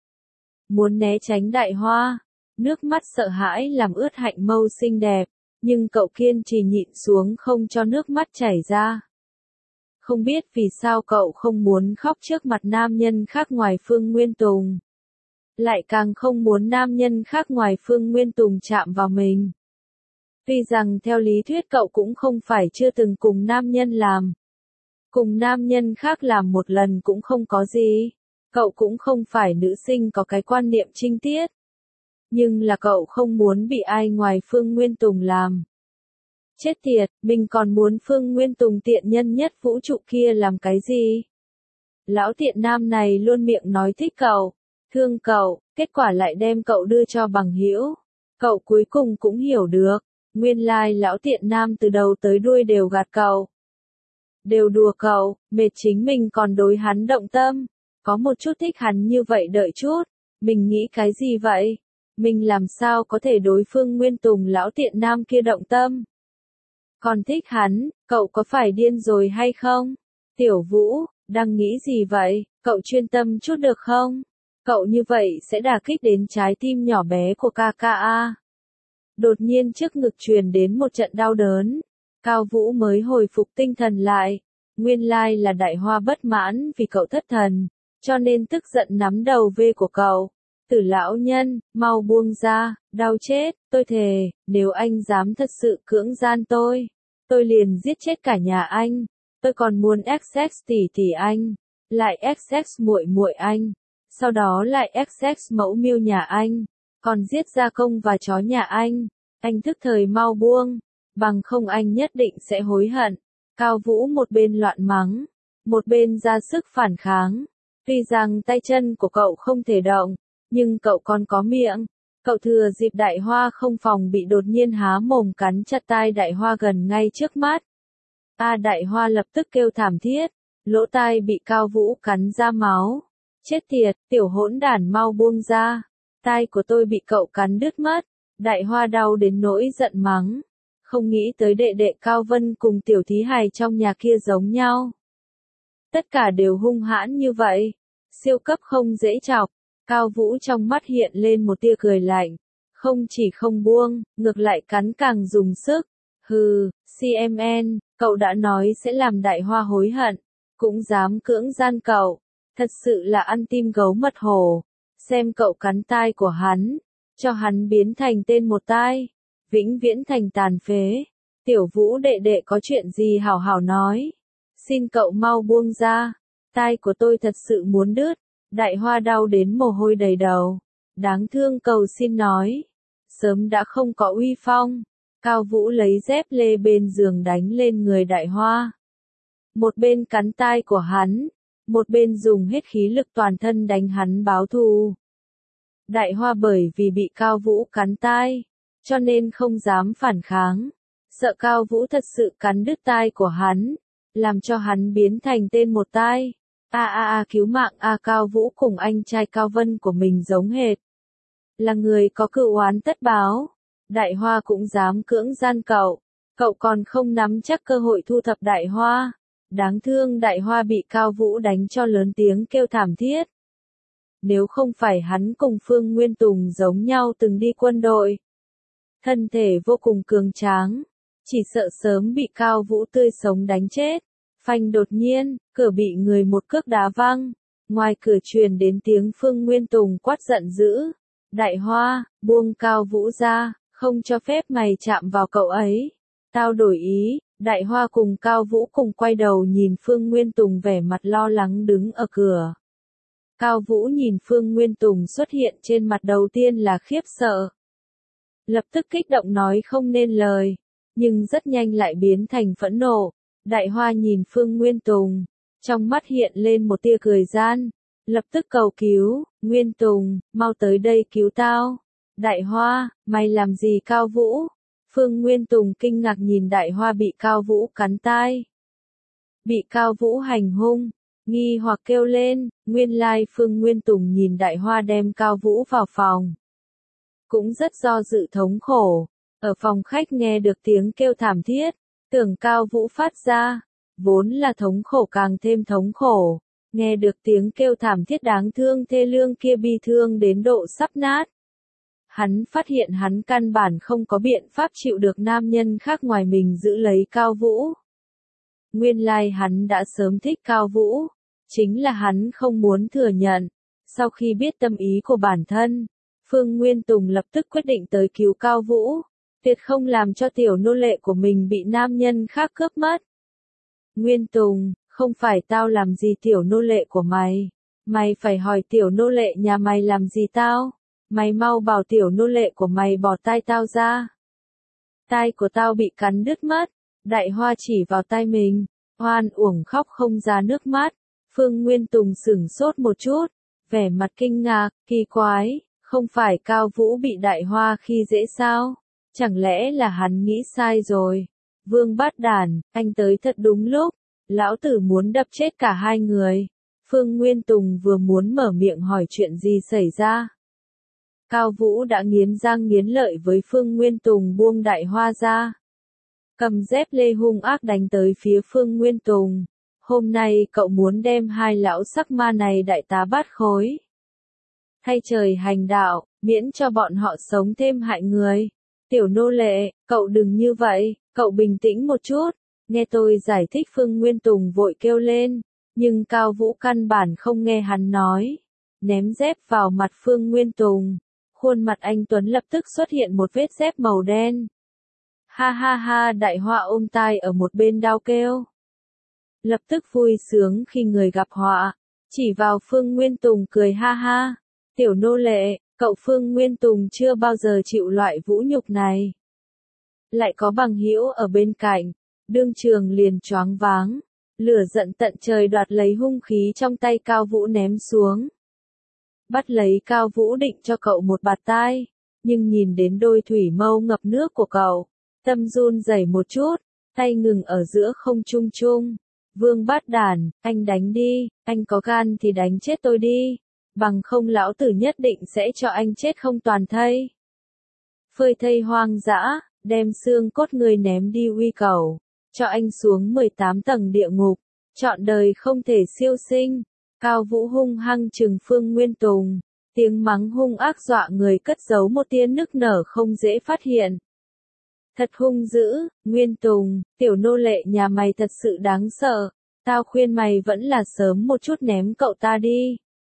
Muốn né tránh Đại Hoa. Nước mắt sợ hãi làm ướt hạnh mâu xinh đẹp. Nhưng cậu kiên trì nhịn xuống không cho nước mắt chảy ra. Không biết vì sao cậu không muốn khóc trước mặt nam nhân khác ngoài Phương Nguyên Tùng. Lại càng không muốn nam nhân khác ngoài Phương Nguyên Tùng chạm vào mình. Tuy rằng theo lý thuyết cậu cũng không phải chưa từng cùng nam nhân làm. Cùng nam nhân khác làm một lần cũng không có gì. Cậu cũng không phải nữ sinh có cái quan niệm trinh tiết. Nhưng là cậu không muốn bị ai ngoài Phương Nguyên Tùng làm. Chết tiệt, mình còn muốn Phương Nguyên Tùng tiện nhân nhất vũ trụ kia làm cái gì? Lão tiện nam này luôn miệng nói thích cậu, thương cậu, kết quả lại đem cậu đưa cho bằng hữu. Cậu cuối cùng cũng hiểu được, nguyên lai lão tiện nam từ đầu tới đuôi đều gạt cậu. Đều đùa cậu, mệt chính mình còn đối hắn động tâm. Có một chút thích hắn như vậy đợi chút, mình nghĩ cái gì vậy? Mình làm sao có thể đối Phương Nguyên Tùng lão tiện nam kia động tâm? Còn thích hắn, cậu có phải điên rồi hay không? Tiểu Vũ, đang nghĩ gì vậy? Cậu chuyên tâm chút được không? Cậu như vậy sẽ đả kích đến trái tim nhỏ bé của ca ca a. Đột nhiên trước ngực truyền đến một trận đau đớn. Cao Vũ mới hồi phục tinh thần lại. Nguyên lai là Đại Hoa bất mãn vì cậu thất thần, cho nên tức giận nắm đầu vê của cậu. Tử lão nhân, mau buông ra, đau chết, tôi thề, nếu anh dám thật sự cưỡng gian tôi, tôi liền giết chết cả nhà anh, tôi còn muốn ét ét tỷ tỷ anh, lại ét ét muội muội anh, sau đó lại ét ét mẫu miêu nhà anh, còn giết gia công và chó nhà anh, anh thức thời mau buông, bằng không anh nhất định sẽ hối hận. Cao Vũ một bên loạn mắng, một bên ra sức phản kháng, tuy rằng tay chân của cậu không thể động, nhưng cậu còn có miệng. Cậu thừa dịp Đại Hoa không phòng bị đột nhiên há mồm cắn chặt tai Đại Hoa gần ngay trước mắt. A à, Đại Hoa lập tức kêu thảm thiết, lỗ tai bị Cao Vũ cắn ra máu. Chết tiệt, tiểu hỗn đản mau buông ra, tai của tôi bị cậu cắn đứt mất. Đại Hoa đau đến nỗi giận mắng, không nghĩ tới đệ đệ Cao Vân cùng tiểu thí hài trong nhà kia giống nhau. Tất cả đều hung hãn như vậy, siêu cấp không dễ chọc. Cao Vũ trong mắt hiện lên một tia cười lạnh, không chỉ không buông, ngược lại cắn càng dùng sức. Hừ, xê em en, cậu đã nói sẽ làm Đại Hoa hối hận, cũng dám cưỡng gian cậu, thật sự là ăn tim gấu mật hổ. Xem cậu cắn tai của hắn, cho hắn biến thành tên một tai, vĩnh viễn thành tàn phế. Tiểu Vũ đệ đệ có chuyện gì hảo hảo nói, xin cậu mau buông ra, tai của tôi thật sự muốn đứt. Đại Hoa đau đến mồ hôi đầy đầu, đáng thương cầu xin nói, sớm đã không có uy phong. Cao Vũ lấy dép lê bên giường đánh lên người Đại Hoa, một bên cắn tai của hắn, một bên dùng hết khí lực toàn thân đánh hắn báo thù. Đại Hoa bởi vì bị Cao Vũ cắn tai, cho nên không dám phản kháng, sợ Cao Vũ thật sự cắn đứt tai của hắn, làm cho hắn biến thành tên một tai. A a a cứu mạng a Cao Vũ cùng anh trai Cao Vân của mình giống hệt. Là người có cựu oán tất báo. Đại Hoa cũng dám cưỡng gian cậu. Cậu còn không nắm chắc cơ hội thu thập Đại Hoa. Đáng thương Đại Hoa bị Cao Vũ đánh cho lớn tiếng kêu thảm thiết. Nếu không phải hắn cùng Phương Nguyên Tùng giống nhau từng đi quân đội, thân thể vô cùng cường tráng, chỉ sợ sớm bị Cao Vũ tươi sống đánh chết. Phanh đột nhiên, cửa bị người một cước đá văng, ngoài cửa truyền đến tiếng Phương Nguyên Tùng quát giận dữ. Đại Hoa, buông Cao Vũ ra, không cho phép mày chạm vào cậu ấy. Tao đổi ý. Đại Hoa cùng Cao Vũ cùng quay đầu nhìn Phương Nguyên Tùng vẻ mặt lo lắng đứng ở cửa. Cao Vũ nhìn Phương Nguyên Tùng xuất hiện trên mặt đầu tiên là khiếp sợ. Lập tức kích động nói không nên lời, nhưng rất nhanh lại biến thành phẫn nộ. Đại Hoa nhìn Phương Nguyên Tùng, trong mắt hiện lên một tia cười gian, lập tức cầu cứu, Nguyên Tùng, mau tới đây cứu tao. Đại Hoa, mày làm gì Cao Vũ? Phương Nguyên Tùng kinh ngạc nhìn Đại Hoa bị Cao Vũ cắn tai. Bị Cao Vũ hành hung, nghi hoặc kêu lên, nguyên lai Phương Nguyên Tùng nhìn Đại Hoa đem Cao Vũ vào phòng. Cũng rất do dự thống khổ, ở phòng khách nghe được tiếng kêu thảm thiết. Tưởng Cao Vũ phát ra, vốn là thống khổ càng thêm thống khổ, nghe được tiếng kêu thảm thiết đáng thương thê lương kia bi thương đến độ sắp nát. Hắn phát hiện hắn căn bản không có biện pháp chịu được nam nhân khác ngoài mình giữ lấy Cao Vũ. Nguyên lai hắn đã sớm thích Cao Vũ, chính là hắn không muốn thừa nhận. Sau khi biết tâm ý của bản thân, Phương Nguyên Tùng lập tức quyết định tới cứu Cao Vũ. Tuyệt không làm cho tiểu nô lệ của mình bị nam nhân khác cướp mất. Nguyên Tùng, không phải tao làm gì tiểu nô lệ của mày. Mày phải hỏi tiểu nô lệ nhà mày làm gì tao. Mày mau bảo tiểu nô lệ của mày bỏ tai tao ra. Tai của tao bị cắn đứt mất. Đại Hoa chỉ vào tai mình, oan uổng khóc không ra nước mắt. Phương Nguyên Tùng sửng sốt một chút, vẻ mặt kinh ngạc, kỳ quái, không phải Cao Vũ bị Đại Hoa khi dễ sao? Chẳng lẽ là hắn nghĩ sai rồi? Vương Bát Đản, anh tới thật đúng lúc, lão tử muốn đập chết cả hai người. Phương Nguyên Tùng vừa muốn mở miệng hỏi chuyện gì xảy ra. Cao Vũ đã nghiến răng nghiến lợi với Phương Nguyên Tùng buông Đại Hoa ra. Cầm dép lê hung ác đánh tới phía Phương Nguyên Tùng. Hôm nay cậu muốn đem hai lão sắc ma này đại tá bát khối. Thay trời hành đạo, miễn cho bọn họ sống thêm hại người. Tiểu nô lệ, cậu đừng như vậy, cậu bình tĩnh một chút. Nghe tôi giải thích Phương Nguyên Tùng vội kêu lên, nhưng Cao Vũ căn bản không nghe hắn nói. Ném dép vào mặt Phương Nguyên Tùng. Khuôn mặt anh Tuấn lập tức xuất hiện một vết dép màu đen. Ha ha ha, Đại Hoa ôm tai ở một bên đau kêu. Lập tức vui sướng khi người gặp họa, chỉ vào Phương Nguyên Tùng cười ha ha. Tiểu nô lệ, cậu Phương Nguyên Tùng chưa bao giờ chịu loại vũ nhục này. Lại có bằng hữu ở bên cạnh, đương trường liền choáng váng, lửa giận tận trời đoạt lấy hung khí trong tay Cao Vũ ném xuống. Bắt lấy Cao Vũ định cho cậu một bạt tai, nhưng nhìn đến đôi thủy mâu ngập nước của cậu, tâm run rẩy một chút, tay ngừng ở giữa không trung trung. Vương Bát Đản, anh đánh đi, anh có gan thì đánh chết tôi đi, bằng không lão tử nhất định sẽ cho anh chết không toàn thây. Phơi thây hoang dã, đem xương cốt người ném đi uy cầu, cho anh xuống mười tám tầng địa ngục, trọn đời không thể siêu sinh. Cao Vũ hung hăng trừng Phương Nguyên Tùng, tiếng mắng hung ác dọa người cất giấu một tia nức nở không dễ phát hiện. Thật hung dữ, Nguyên Tùng, tiểu nô lệ nhà mày thật sự đáng sợ, tao khuyên mày vẫn là sớm một chút ném cậu ta đi.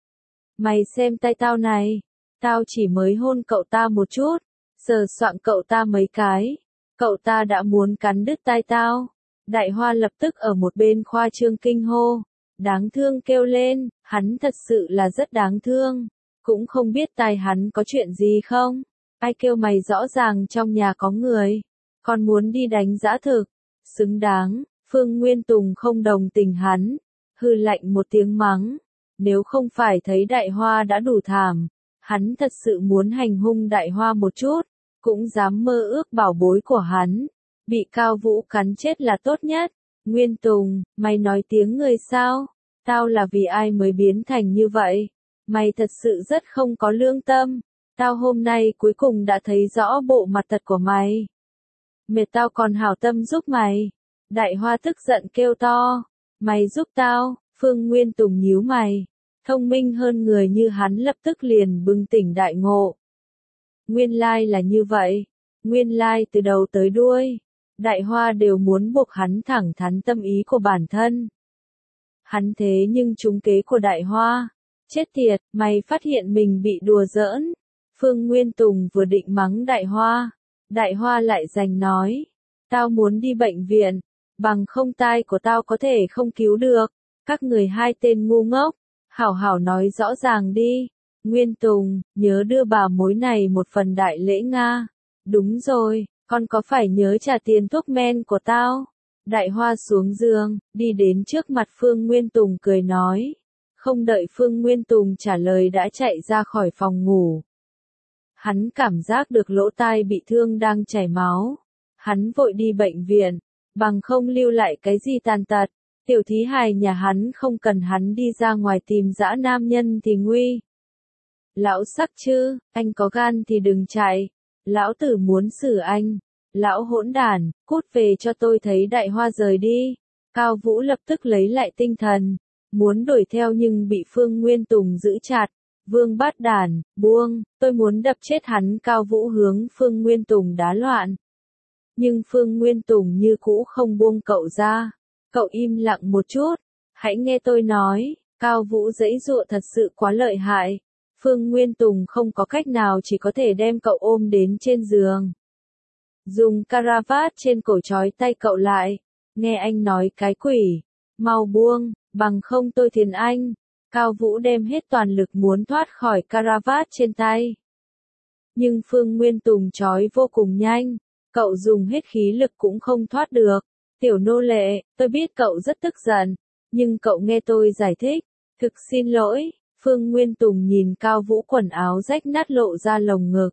Mày xem tay tao này, tao chỉ mới hôn cậu ta một chút, sờ soạng cậu ta mấy cái, cậu ta đã muốn cắn đứt tai tao. Đại Hoa lập tức ở một bên khoa trương kinh hô, đáng thương kêu lên, hắn thật sự là rất đáng thương, cũng không biết tai hắn có chuyện gì không. Ai kêu mày rõ ràng trong nhà có người, còn muốn đi đánh dã thực, xứng đáng. Phương Nguyên Tùng không đồng tình hắn, hừ lạnh một tiếng mắng, nếu không phải thấy Đại Hoa đã đủ thảm, hắn thật sự muốn hành hung Đại Hoa một chút, cũng dám mơ ước bảo bối của hắn, bị Cao Vũ cắn chết là tốt nhất. Nguyên Tùng, mày nói tiếng người sao? Tao là vì ai mới biến thành như vậy? Mày thật sự rất không có lương tâm. Tao hôm nay cuối cùng đã thấy rõ bộ mặt thật của mày. Mệt tao còn hảo tâm giúp mày. Đại Hoa tức giận kêu to. Mày giúp tao, Phương Nguyên Tùng nhíu mày. Thông minh hơn người như hắn lập tức liền bừng tỉnh đại ngộ. Nguyên lai là như vậy. Nguyên lai từ đầu tới đuôi, Đại Hoa đều muốn buộc hắn thẳng thắn tâm ý của bản thân. Hắn thế nhưng trúng kế của Đại Hoa. Chết tiệt, mày phát hiện mình bị đùa giỡn. Phương Nguyên Tùng vừa định mắng Đại Hoa, Đại Hoa lại giành nói, tao muốn đi bệnh viện, bằng không tai của tao có thể không cứu được. Các người hai tên ngu ngốc, hảo hảo nói rõ ràng đi. Nguyên Tùng, nhớ đưa bà mối này một phần đại lễ Nga. Đúng rồi, con có phải nhớ trả tiền thuốc men của tao? Đại Hoa xuống giường, đi đến trước mặt Phương Nguyên Tùng cười nói. Không đợi Phương Nguyên Tùng trả lời đã chạy ra khỏi phòng ngủ. Hắn cảm giác được lỗ tai bị thương đang chảy máu. Hắn vội đi bệnh viện, bằng không lưu lại cái gì tàn tật. Tiểu thí hài nhà hắn không cần hắn đi ra ngoài tìm dã nam nhân thì nguy. Lão sắc chứ, anh có gan thì đừng chạy. Lão tử muốn xử anh. Lão hỗn đản, cút về cho tôi thấy Đại Hoa rời đi. Cao Vũ lập tức lấy lại tinh thần, muốn đuổi theo nhưng bị Phương Nguyên Tùng giữ chặt. Vương Bát Đản, buông, tôi muốn đập chết hắn. Cao Vũ hướng Phương Nguyên Tùng đá loạn. Nhưng Phương Nguyên Tùng như cũ không buông cậu ra. Cậu im lặng một chút, hãy nghe tôi nói. Cao Vũ giãy giụa thật sự quá lợi hại. Phương Nguyên Tùng không có cách nào chỉ có thể đem cậu ôm đến trên giường. Dùng caravat trên cổ trói tay cậu lại. Nghe anh nói cái quỷ, mau buông, bằng không tôi thiền anh. Cao Vũ đem hết toàn lực muốn thoát khỏi caravat trên tay. Nhưng Phương Nguyên Tùng trói vô cùng nhanh, cậu dùng hết khí lực cũng không thoát được. Tiểu nô lệ, tôi biết cậu rất tức giận, nhưng cậu nghe tôi giải thích. Thực xin lỗi. Phương Nguyên Tùng nhìn Cao Vũ quần áo rách nát lộ ra lồng ngực.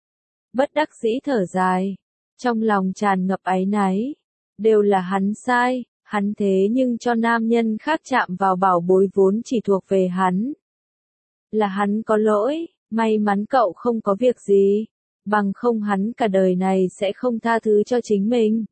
Bất đắc dĩ thở dài, trong lòng tràn ngập áy náy. Đều là hắn sai, hắn thế nhưng cho nam nhân khác chạm vào bảo bối vốn chỉ thuộc về hắn. Là hắn có lỗi, may mắn cậu không có việc gì, bằng không hắn cả đời này sẽ không tha thứ cho chính mình.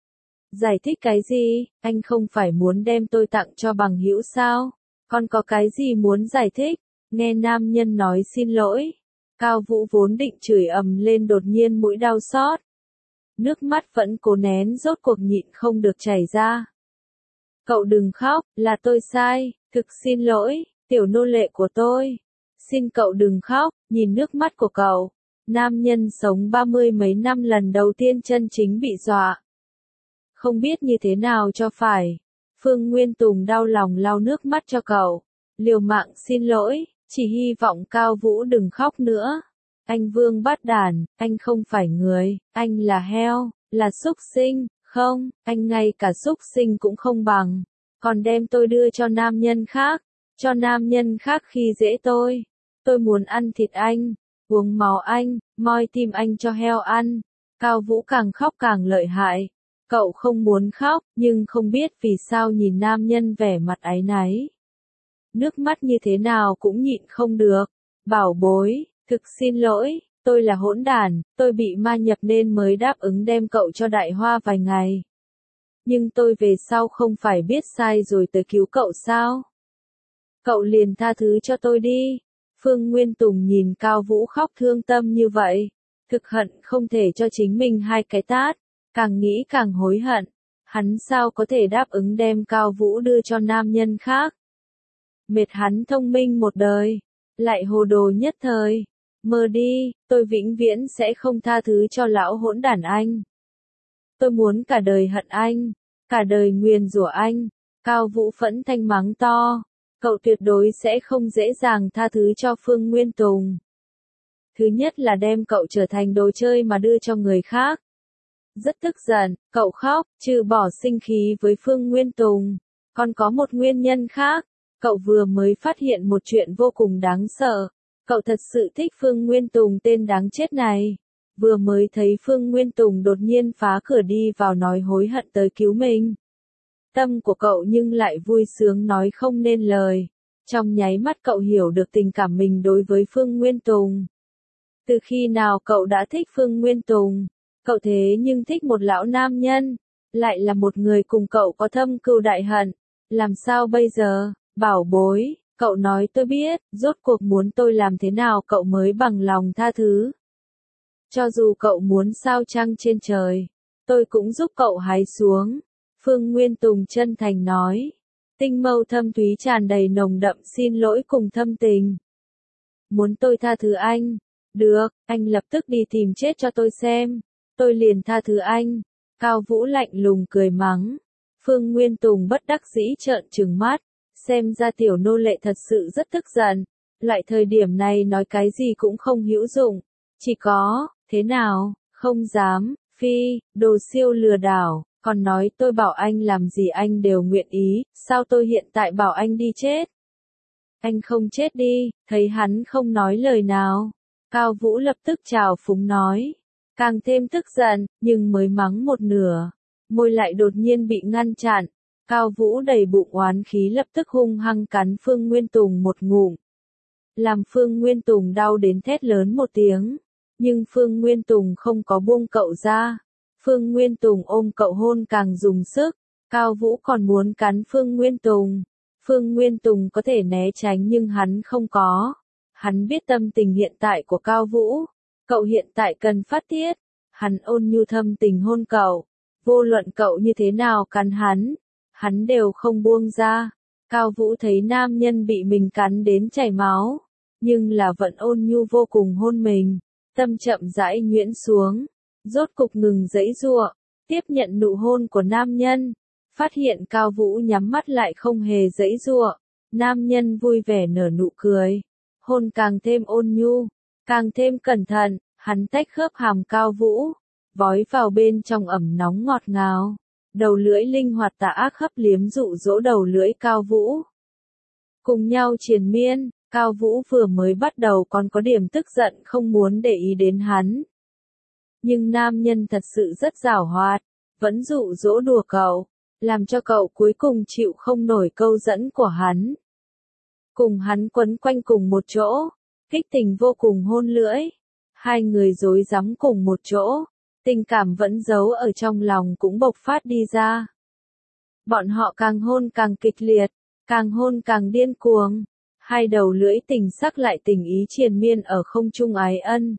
Giải thích cái gì, anh không phải muốn đem tôi tặng cho bằng hữu sao? Còn có cái gì muốn giải thích? Nghe nam nhân nói xin lỗi. Cao Vũ vốn định chửi ầm lên đột nhiên mũi đau xót. Nước mắt vẫn cố nén rốt cuộc nhịn không được chảy ra. Cậu đừng khóc, là tôi sai, thực xin lỗi, tiểu nô lệ của tôi. Xin cậu đừng khóc, nhìn nước mắt của cậu. Nam nhân sống ba mươi mấy năm lần đầu tiên chân chính bị dọa. Không biết như thế nào cho phải. Phương Nguyên Tùng đau lòng lau nước mắt cho cậu. Liều mạng xin lỗi, chỉ hy vọng Cao Vũ đừng khóc nữa. Anh Vương Bát Đản, anh không phải người, anh là heo, là súc sinh, không, anh ngay cả súc sinh cũng không bằng. Còn đem tôi đưa cho nam nhân khác, cho nam nhân khác khi dễ tôi. Tôi muốn ăn thịt anh, uống máu anh, moi tim anh cho heo ăn. Cao Vũ càng khóc càng lợi hại. Cậu không muốn khóc, nhưng không biết vì sao nhìn nam nhân vẻ mặt áy náy. Nước mắt như thế nào cũng nhịn không được. Bảo bối, thực xin lỗi, tôi là hỗn đản, tôi bị ma nhập nên mới đáp ứng đem cậu cho Đại Hoa vài ngày. Nhưng tôi về sau không phải biết sai rồi tới cứu cậu sao? Cậu liền tha thứ cho tôi đi. Phương Nguyên Tùng nhìn Cao Vũ khóc thương tâm như vậy, thực hận không thể cho chính mình hai cái tát, càng nghĩ càng hối hận. Hắn sao có thể đáp ứng đem Cao Vũ đưa cho nam nhân khác? Mệt hắn thông minh một đời, lại hồ đồ nhất thời. Mơ đi, tôi vĩnh viễn sẽ không tha thứ cho lão hỗn đản anh. Tôi muốn cả đời hận anh, cả đời nguyền rủa anh. Cao Vũ phẫn thanh mắng to. Cậu tuyệt đối sẽ không dễ dàng tha thứ cho Phương Nguyên Tùng. Thứ nhất là đem cậu trở thành đồ chơi mà đưa cho người khác. Rất tức giận, cậu khóc, trừ bỏ sinh khí với Phương Nguyên Tùng. Còn có một nguyên nhân khác, cậu vừa mới phát hiện một chuyện vô cùng đáng sợ. Cậu thật sự thích Phương Nguyên Tùng tên đáng chết này. Vừa mới thấy Phương Nguyên Tùng đột nhiên phá cửa đi vào nói hối hận tới cứu mình. Tâm của cậu nhưng lại vui sướng nói không nên lời. Trong nháy mắt cậu hiểu được tình cảm mình đối với Phương Nguyên Tùng. Từ khi nào cậu đã thích Phương Nguyên Tùng? Cậu thế nhưng thích một lão nam nhân, lại là một người cùng cậu có thâm cừu đại hận. Làm sao bây giờ, bảo bối, cậu nói tôi biết, rốt cuộc muốn tôi làm thế nào cậu mới bằng lòng tha thứ. Cho dù cậu muốn sao trăng trên trời, tôi cũng giúp cậu hái xuống. Phương Nguyên Tùng chân thành nói. Tinh mâu thâm thúy tràn đầy nồng đậm xin lỗi cùng thâm tình. Muốn tôi tha thứ anh? Được, anh lập tức đi tìm chết cho tôi xem. Tôi liền tha thứ anh. Cao Vũ lạnh lùng cười mắng. Phương Nguyên Tùng bất đắc dĩ trợn trừng mắt. Xem ra tiểu nô lệ thật sự rất tức giận. Loại thời điểm này nói cái gì cũng không hữu dụng. Chỉ có, thế nào, không dám, phi, đồ siêu lừa đảo. Còn nói tôi bảo anh làm gì anh đều nguyện ý, sao tôi hiện tại bảo anh đi chết? Anh không chết đi, thấy hắn không nói lời nào. Cao Vũ lập tức chào phúng nói. Càng thêm tức giận, nhưng mới mắng một nửa. Môi lại đột nhiên bị ngăn chặn. Cao Vũ đầy bụng oán khí lập tức hung hăng cắn Phương Nguyên Tùng một ngụm. Làm Phương Nguyên Tùng đau đến thét lớn một tiếng. Nhưng Phương Nguyên Tùng không có buông cậu ra. Phương Nguyên Tùng ôm cậu hôn càng dùng sức, Cao Vũ còn muốn cắn Phương Nguyên Tùng. Phương Nguyên Tùng có thể né tránh nhưng hắn không có. Hắn biết tâm tình hiện tại của Cao Vũ. Cậu hiện tại cần phát tiết. Hắn ôn nhu thâm tình hôn cậu. Vô luận cậu như thế nào cắn hắn, hắn đều không buông ra. Cao Vũ thấy nam nhân bị mình cắn đến chảy máu, nhưng là vẫn ôn nhu vô cùng hôn mình. Tâm chậm rãi nhuyễn xuống. Rốt cục ngừng giãy giụa, tiếp nhận nụ hôn của nam nhân, phát hiện Cao Vũ nhắm mắt lại không hề giãy giụa, nam nhân vui vẻ nở nụ cười, hôn càng thêm ôn nhu, càng thêm cẩn thận, hắn tách khớp hàm Cao Vũ, vói vào bên trong ẩm nóng ngọt ngào, đầu lưỡi linh hoạt tà ác hấp liếm dụ dỗ đầu lưỡi Cao Vũ. Cùng nhau triền miên, Cao Vũ vừa mới bắt đầu còn có điểm tức giận không muốn để ý đến hắn. Nhưng nam nhân thật sự rất giảo hoạt, vẫn dụ dỗ đùa cậu, làm cho cậu cuối cùng chịu không nổi câu dẫn của hắn. Cùng hắn quấn quanh cùng một chỗ, kích tình vô cùng hôn lưỡi, hai người rối rắm cùng một chỗ, tình cảm vẫn giấu ở trong lòng cũng bộc phát đi ra. Bọn họ càng hôn càng kịch liệt, càng hôn càng điên cuồng, hai đầu lưỡi tình sắc lại tình ý triền miên ở không trung ái ân.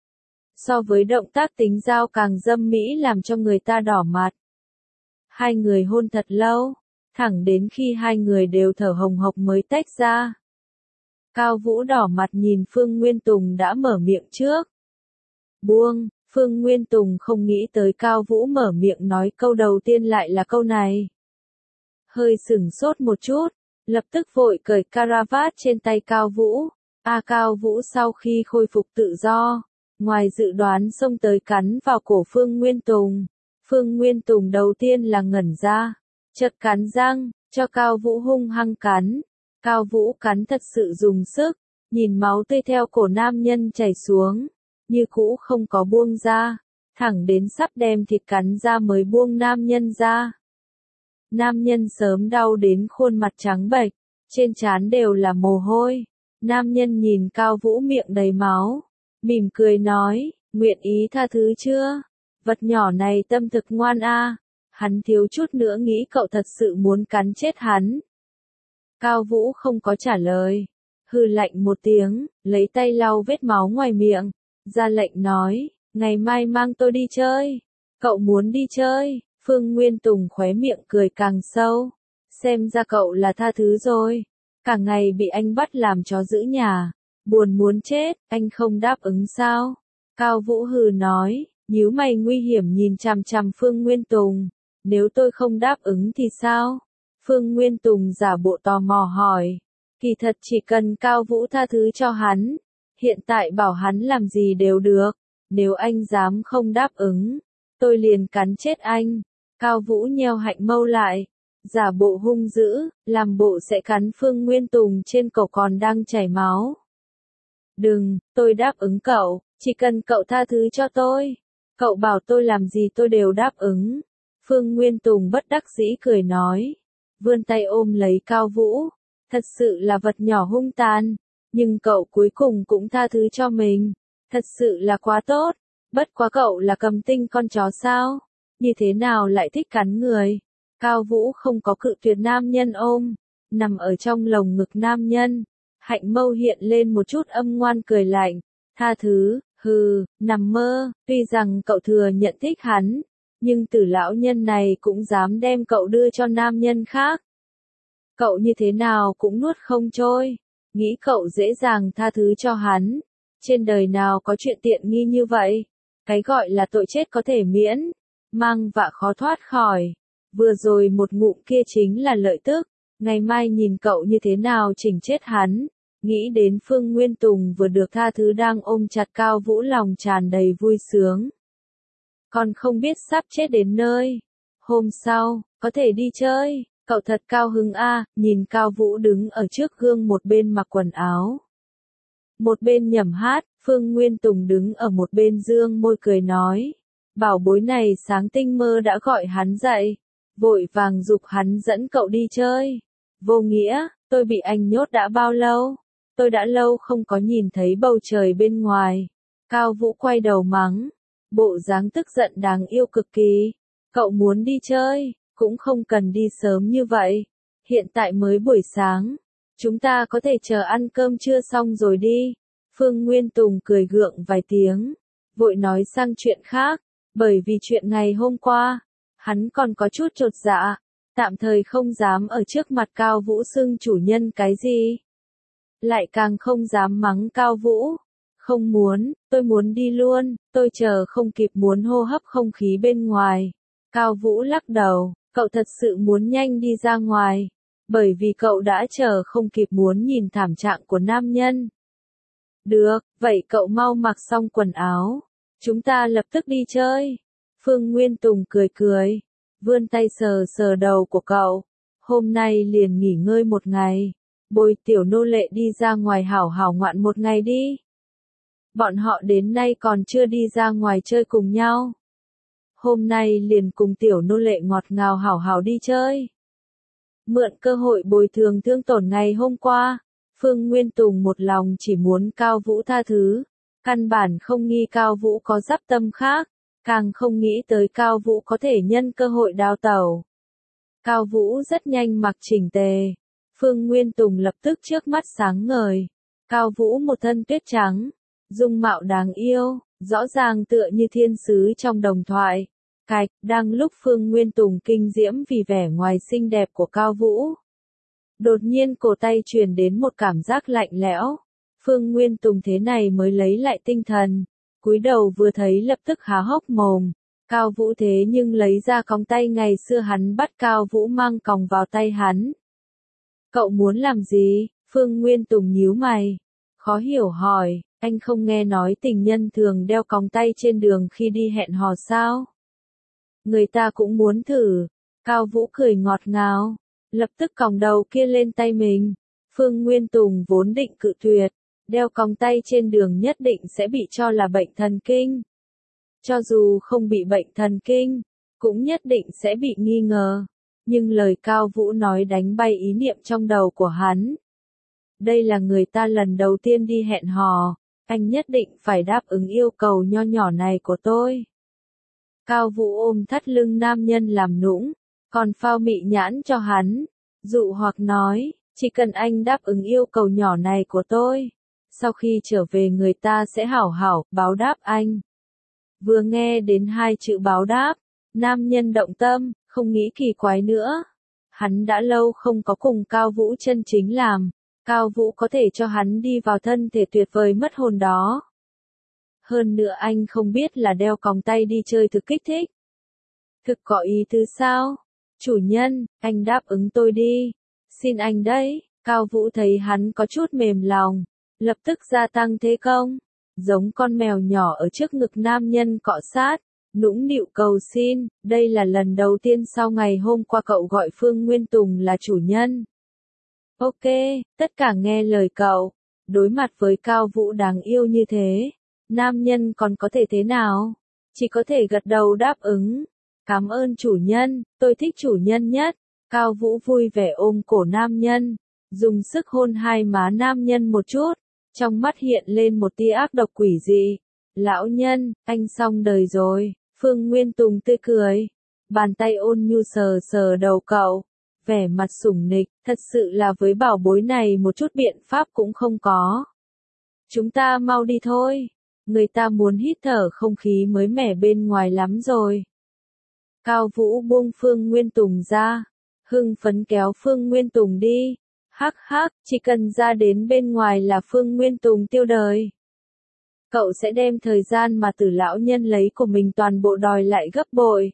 So với động tác tính dao càng dâm mỹ làm cho người ta đỏ mặt. Hai người hôn thật lâu, thẳng đến khi hai người đều thở hồng hộc mới tách ra. Cao Vũ đỏ mặt nhìn Phương Nguyên Tùng đã mở miệng trước. Buông, Phương Nguyên Tùng không nghĩ tới Cao Vũ mở miệng nói câu đầu tiên lại là câu này. Hơi sửng sốt một chút, lập tức vội cởi caravat trên tay Cao Vũ. A Cao Vũ sau khi khôi phục tự do, ngoài dự đoán xông tới cắn vào cổ Phương Nguyên Tùng. Phương Nguyên Tùng đầu tiên là ngẩn ra, chợt cắn răng, cho Cao Vũ hung hăng cắn. Cao Vũ cắn thật sự dùng sức, nhìn máu tươi theo cổ nam nhân chảy xuống, như cũ không có buông ra, thẳng đến sắp đem thịt cắn ra mới buông nam nhân ra. Nam nhân sớm đau đến khuôn mặt trắng bệch, trên trán đều là mồ hôi. Nam nhân nhìn Cao Vũ miệng đầy máu, mỉm cười nói, nguyện ý tha thứ chưa? Vật nhỏ này tâm thực ngoan a. Hắn thiếu chút nữa nghĩ cậu thật sự muốn cắn chết hắn. Cao Vũ không có trả lời, hừ lạnh một tiếng, lấy tay lau vết máu ngoài miệng, ra lệnh nói, ngày mai mang tôi đi chơi. Cậu muốn đi chơi? Phương Nguyên Tùng khóe miệng cười càng sâu, xem ra cậu là tha thứ rồi. Cả ngày bị anh bắt làm chó giữ nhà, buồn muốn chết, anh không đáp ứng sao? Cao Vũ hừ nói, nhíu mày nguy hiểm nhìn chằm chằm Phương Nguyên Tùng, nếu tôi không đáp ứng thì sao? Phương Nguyên Tùng giả bộ tò mò hỏi, kỳ thật chỉ cần Cao Vũ tha thứ cho hắn, hiện tại bảo hắn làm gì đều được, nếu anh dám không đáp ứng, tôi liền cắn chết anh. Cao Vũ nheo hạnh mâu lại, giả bộ hung dữ, làm bộ sẽ cắn Phương Nguyên Tùng trên cổ còn đang chảy máu. Đừng, tôi đáp ứng cậu, chỉ cần cậu tha thứ cho tôi. Cậu bảo tôi làm gì tôi đều đáp ứng. Phương Nguyên Tùng bất đắc dĩ cười nói, vươn tay ôm lấy Cao Vũ, thật sự là vật nhỏ hung tàn, nhưng cậu cuối cùng cũng tha thứ cho mình, thật sự là quá tốt. Bất quá cậu là cầm tinh con chó sao? Như thế nào lại thích cắn người? Cao Vũ không có cự tuyệt nam nhân ôm, nằm ở trong lồng ngực nam nhân, hạnh mâu hiện lên một chút âm ngoan cười lạnh, tha thứ, hừ, nằm mơ. Tuy rằng cậu thừa nhận thích hắn, nhưng tử lão nhân này cũng dám đem cậu đưa cho nam nhân khác. Cậu như thế nào cũng nuốt không trôi, nghĩ cậu dễ dàng tha thứ cho hắn. Trên đời nào có chuyện tiện nghi như vậy? Cái gọi là tội chết có thể miễn, mang vạ khó thoát khỏi. Vừa rồi một ngụm kia chính là lợi tức, ngày mai nhìn cậu như thế nào chỉnh chết hắn. Nghĩ đến Phương Nguyên Tùng vừa được tha thứ đang ôm chặt Cao Vũ lòng tràn đầy vui sướng. Còn không biết sắp chết đến nơi. Hôm sau, có thể đi chơi, cậu thật cao hứng a. Nhìn Cao Vũ đứng ở trước gương một bên mặc quần áo, một bên nhẩm hát, Phương Nguyên Tùng đứng ở một bên dương môi cười nói. Bảo bối này sáng tinh mơ đã gọi hắn dậy, vội vàng giục hắn dẫn cậu đi chơi. Vô nghĩa, tôi bị anh nhốt đã bao lâu? Tôi đã lâu không có nhìn thấy bầu trời bên ngoài. Cao Vũ quay đầu mắng, bộ dáng tức giận đáng yêu cực kỳ. Cậu muốn đi chơi, cũng không cần đi sớm như vậy. Hiện tại mới buổi sáng, chúng ta có thể chờ ăn cơm trưa xong rồi đi. Phương Nguyên Tùng cười gượng vài tiếng, vội nói sang chuyện khác, bởi vì chuyện ngày hôm qua, hắn còn có chút chột dạ, tạm thời không dám ở trước mặt Cao Vũ xưng chủ nhân cái gì. Lại càng không dám mắng Cao Vũ. Không muốn, tôi muốn đi luôn, tôi chờ không kịp muốn hô hấp không khí bên ngoài. Cao Vũ lắc đầu, cậu thật sự muốn nhanh đi ra ngoài, bởi vì cậu đã chờ không kịp muốn nhìn thảm trạng của nam nhân. Được, vậy cậu mau mặc xong quần áo, chúng ta lập tức đi chơi. Phương Nguyên Tùng cười cười, vươn tay sờ sờ đầu của cậu. Hôm nay liền nghỉ ngơi một ngày, bồi tiểu nô lệ đi ra ngoài hảo hảo ngoạn một ngày đi. Bọn họ đến nay còn chưa đi ra ngoài chơi cùng nhau. Hôm nay liền cùng tiểu nô lệ ngọt ngào hảo hảo đi chơi. Mượn cơ hội bồi thường thương tổn ngày hôm qua, Phương Nguyên Tùng một lòng chỉ muốn Cao Vũ tha thứ, căn bản không nghi Cao Vũ có dắp tâm khác, càng không nghĩ tới Cao Vũ có thể nhân cơ hội đào tẩu. Cao Vũ rất nhanh mặc chỉnh tề, Phương Nguyên Tùng lập tức trước mắt sáng ngời. Cao Vũ một thân tuyết trắng, dung mạo đáng yêu, rõ ràng tựa như thiên sứ trong đồng thoại. Cạch, đang lúc Phương Nguyên Tùng kinh diễm vì vẻ ngoài xinh đẹp của Cao Vũ, đột nhiên cổ tay truyền đến một cảm giác lạnh lẽo. Phương Nguyên Tùng thế này mới lấy lại tinh thần, Cúi đầu vừa thấy lập tức há hốc mồm. Cao Vũ thế nhưng lấy ra còng tay ngày xưa hắn bắt Cao Vũ mang còng vào tay hắn. Cậu muốn làm gì? Phương Nguyên Tùng nhíu mày. Khó hiểu hỏi, anh không nghe nói tình nhân thường đeo còng tay trên đường khi đi hẹn hò sao? Người ta cũng muốn thử. Cao Vũ cười ngọt ngào, lập tức còng đầu kia lên tay mình. Phương Nguyên Tùng vốn định cự tuyệt, đeo còng tay trên đường nhất định sẽ bị cho là bệnh thần kinh. Cho dù không bị bệnh thần kinh, cũng nhất định sẽ bị nghi ngờ. Nhưng lời Cao Vũ nói đánh bay ý niệm trong đầu của hắn. Đây là người ta lần đầu tiên đi hẹn hò, anh nhất định phải đáp ứng yêu cầu nho nhỏ này của tôi. Cao Vũ ôm thắt lưng nam nhân làm nũng, còn phao mị nhãn cho hắn, dụ hoặc nói, chỉ cần anh đáp ứng yêu cầu nhỏ này của tôi, sau khi trở về người ta sẽ hảo hảo báo đáp anh. Vừa nghe đến hai chữ báo đáp, nam nhân động tâm, không nghĩ kỳ quái nữa. Hắn đã lâu không có cùng Cao Vũ chân chính làm, Cao Vũ có thể cho hắn đi vào thân thể tuyệt vời mất hồn đó. Hơn nữa anh không biết là đeo còng tay đi chơi thực kích thích. Thực có ý tứ sao? Chủ nhân, anh đáp ứng tôi đi. Xin anh đấy. Cao Vũ thấy hắn có chút mềm lòng, lập tức gia tăng thế công. Giống con mèo nhỏ ở trước ngực nam nhân cọ sát, nũng nịu cầu xin. Đây là lần đầu tiên sau ngày hôm qua cậu gọi Phương Nguyên Tùng là chủ nhân. Ok, tất cả nghe lời cậu. Đối mặt với Cao Vũ đáng yêu như thế, nam nhân còn có thể thế nào? Chỉ có thể gật đầu đáp ứng. Cảm ơn chủ nhân, tôi thích chủ nhân nhất. Cao Vũ vui vẻ ôm cổ nam nhân, dùng sức hôn hai má nam nhân một chút, trong mắt hiện lên một tia ác độc quỷ dị. Lão nhân, anh xong đời rồi. Phương Nguyên Tùng tươi cười, bàn tay ôn nhu sờ sờ đầu cậu, vẻ mặt sủng nịch, thật sự là với bảo bối này một chút biện pháp cũng không có. Chúng ta mau đi thôi, người ta muốn hít thở không khí mới mẻ bên ngoài lắm rồi. Cao Vũ buông Phương Nguyên Tùng ra, hưng phấn kéo Phương Nguyên Tùng đi. Hắc hắc, chỉ cần ra đến bên ngoài là Phương Nguyên Tùng tiêu đời. Cậu sẽ đem thời gian mà Tử lão nhân lấy của mình toàn bộ đòi lại gấp bội.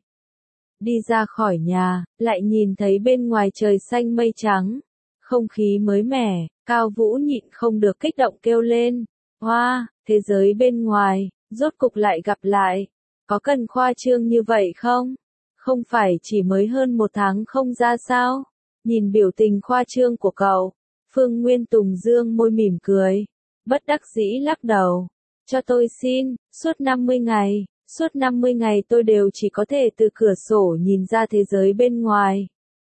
Đi ra khỏi nhà, lại nhìn thấy bên ngoài trời xanh mây trắng, không khí mới mẻ, Cao Vũ nhịn không được kích động kêu lên. Hoa, wow, thế giới bên ngoài, rốt cục lại gặp lại. Có cần khoa trương như vậy không? Không phải chỉ mới hơn một tháng không ra sao? Nhìn biểu tình khoa trương của cậu, Phương Nguyên Tùng dương môi mỉm cười, bất đắc dĩ lắc đầu. Cho tôi xin, suốt năm mươi ngày, suốt năm mươi ngày tôi đều chỉ có thể từ cửa sổ nhìn ra thế giới bên ngoài.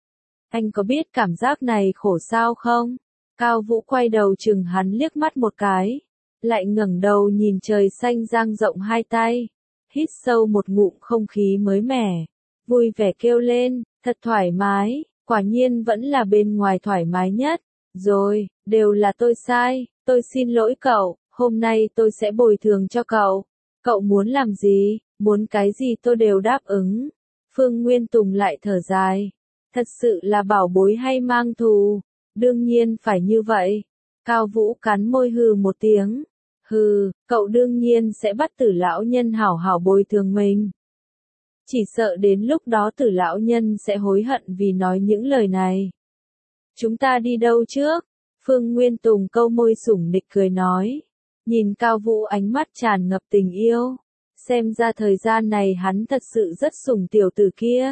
Anh có biết cảm giác này khổ sao không? Cao Vũ quay đầu chừng hắn liếc mắt một cái, lại ngẩng đầu nhìn trời xanh dang rộng hai tay, hít sâu một ngụm không khí mới mẻ, vui vẻ kêu lên, thật thoải mái, quả nhiên vẫn là bên ngoài thoải mái nhất. Rồi, đều là tôi sai, tôi xin lỗi cậu. Hôm nay tôi sẽ bồi thường cho cậu. Cậu muốn làm gì, muốn cái gì tôi đều đáp ứng. Phương Nguyên Tùng lại thở dài. Thật sự là bảo bối hay mang thù. Đương nhiên phải như vậy. Cao Vũ cắn môi hừ một tiếng. Hừ, cậu đương nhiên sẽ bắt Tử lão nhân hảo hảo bồi thường mình. Chỉ sợ đến lúc đó Tử lão nhân sẽ hối hận vì nói những lời này. Chúng ta đi đâu trước? Phương Nguyên Tùng câu môi sủng nịch cười nói. Nhìn Cao Vũ ánh mắt tràn ngập tình yêu, xem ra thời gian này hắn thật sự rất sủng tiểu tử kia.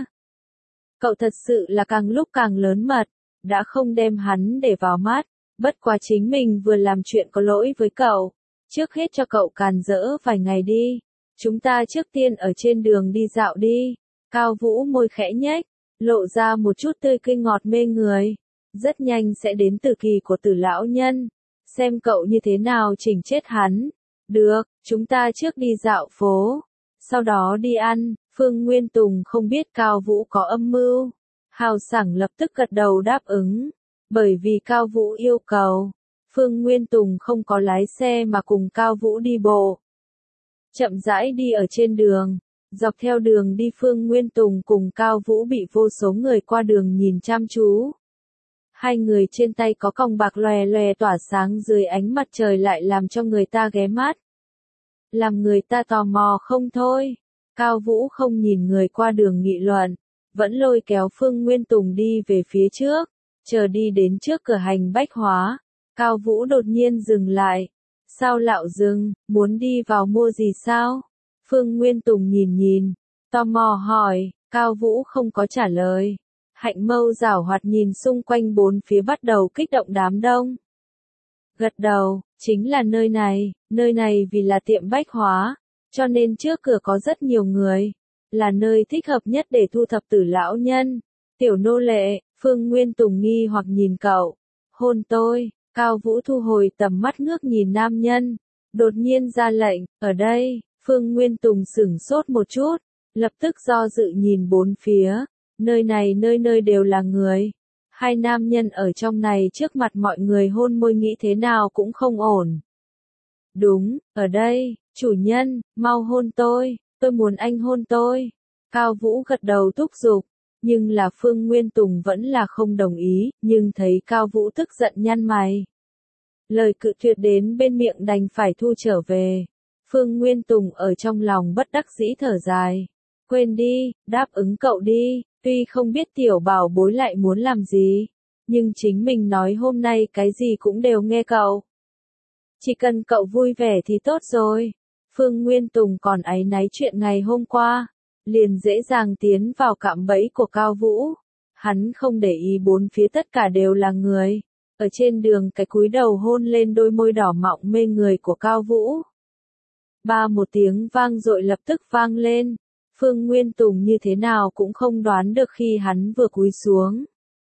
Cậu thật sự là càng lúc càng lớn mật, đã không đem hắn để vào mắt, bất quá chính mình vừa làm chuyện có lỗi với cậu, trước hết cho cậu càn rỡ vài ngày đi, chúng ta trước tiên ở trên đường đi dạo đi. Cao Vũ môi khẽ nhếch, lộ ra một chút tươi cười ngọt mê người, rất nhanh sẽ đến tử kỳ của Tử lão nhân. Xem cậu như thế nào chỉnh chết hắn. Được, chúng ta trước đi dạo phố, sau đó đi ăn. Phương Nguyên Tùng không biết Cao Vũ có âm mưu. Hào sảng lập tức gật đầu đáp ứng. Bởi vì Cao Vũ yêu cầu, Phương Nguyên Tùng không có lái xe mà cùng Cao Vũ đi bộ. Chậm rãi đi ở trên đường, dọc theo đường đi Phương Nguyên Tùng cùng Cao Vũ bị vô số người qua đường nhìn chăm chú. Hai người trên tay có còng bạc lòe lòe tỏa sáng dưới ánh mặt trời lại làm cho người ta ghé mắt. làm người ta tò mò không thôi. Cao Vũ không nhìn người qua đường nghị luận, vẫn lôi kéo Phương Nguyên Tùng đi về phía trước, chờ đi đến trước cửa hành bách hóa. Cao Vũ đột nhiên dừng lại. Sao lạo dừng, muốn đi vào mua gì sao? Phương Nguyên Tùng nhìn nhìn, tò mò hỏi, Cao Vũ không có trả lời. Hạnh Mâu giảo hoạt nhìn xung quanh bốn phía bắt đầu kích động đám đông. Gật đầu, chính là nơi này, nơi này vì là tiệm bách hóa, cho nên trước cửa có rất nhiều người, là nơi thích hợp nhất để thu thập tử lão nhân. Tiểu nô lệ, Phương Nguyên Tùng nghi hoặc nhìn cậu, hôn tôi. Cao Vũ thu hồi tầm mắt ngước nhìn nam nhân, đột nhiên ra lệnh, ở đây. Phương Nguyên Tùng sửng sốt một chút, lập tức do dự nhìn bốn phía, nơi này nơi nơi đều là người. Hai nam nhân ở trong này trước mặt mọi người hôn môi nghĩ thế nào cũng không ổn. Đúng, ở đây, chủ nhân, mau hôn tôi, tôi muốn anh hôn tôi. Cao Vũ gật đầu thúc giục, nhưng là Phương Nguyên Tùng vẫn là không đồng ý, nhưng thấy Cao Vũ tức giận nhăn mày. Lời cự tuyệt đến bên miệng đành phải thu trở về. Phương Nguyên Tùng ở trong lòng bất đắc dĩ thở dài. Quên đi, đáp ứng cậu đi, tuy không biết tiểu bảo bối lại muốn làm gì, nhưng chính mình nói hôm nay cái gì cũng đều nghe cậu. Chỉ cần cậu vui vẻ thì tốt rồi. Phương Nguyên Tùng còn áy náy chuyện ngày hôm qua, liền dễ dàng tiến vào cạm bẫy của Cao Vũ. Hắn không để ý bốn phía tất cả đều là người. Ở trên đường cái cúi đầu hôn lên đôi môi đỏ mọng mê người của Cao Vũ. Ba một tiếng vang dội lập tức vang lên. Phương Nguyên Tùng như thế nào cũng không đoán được khi hắn vừa cúi xuống.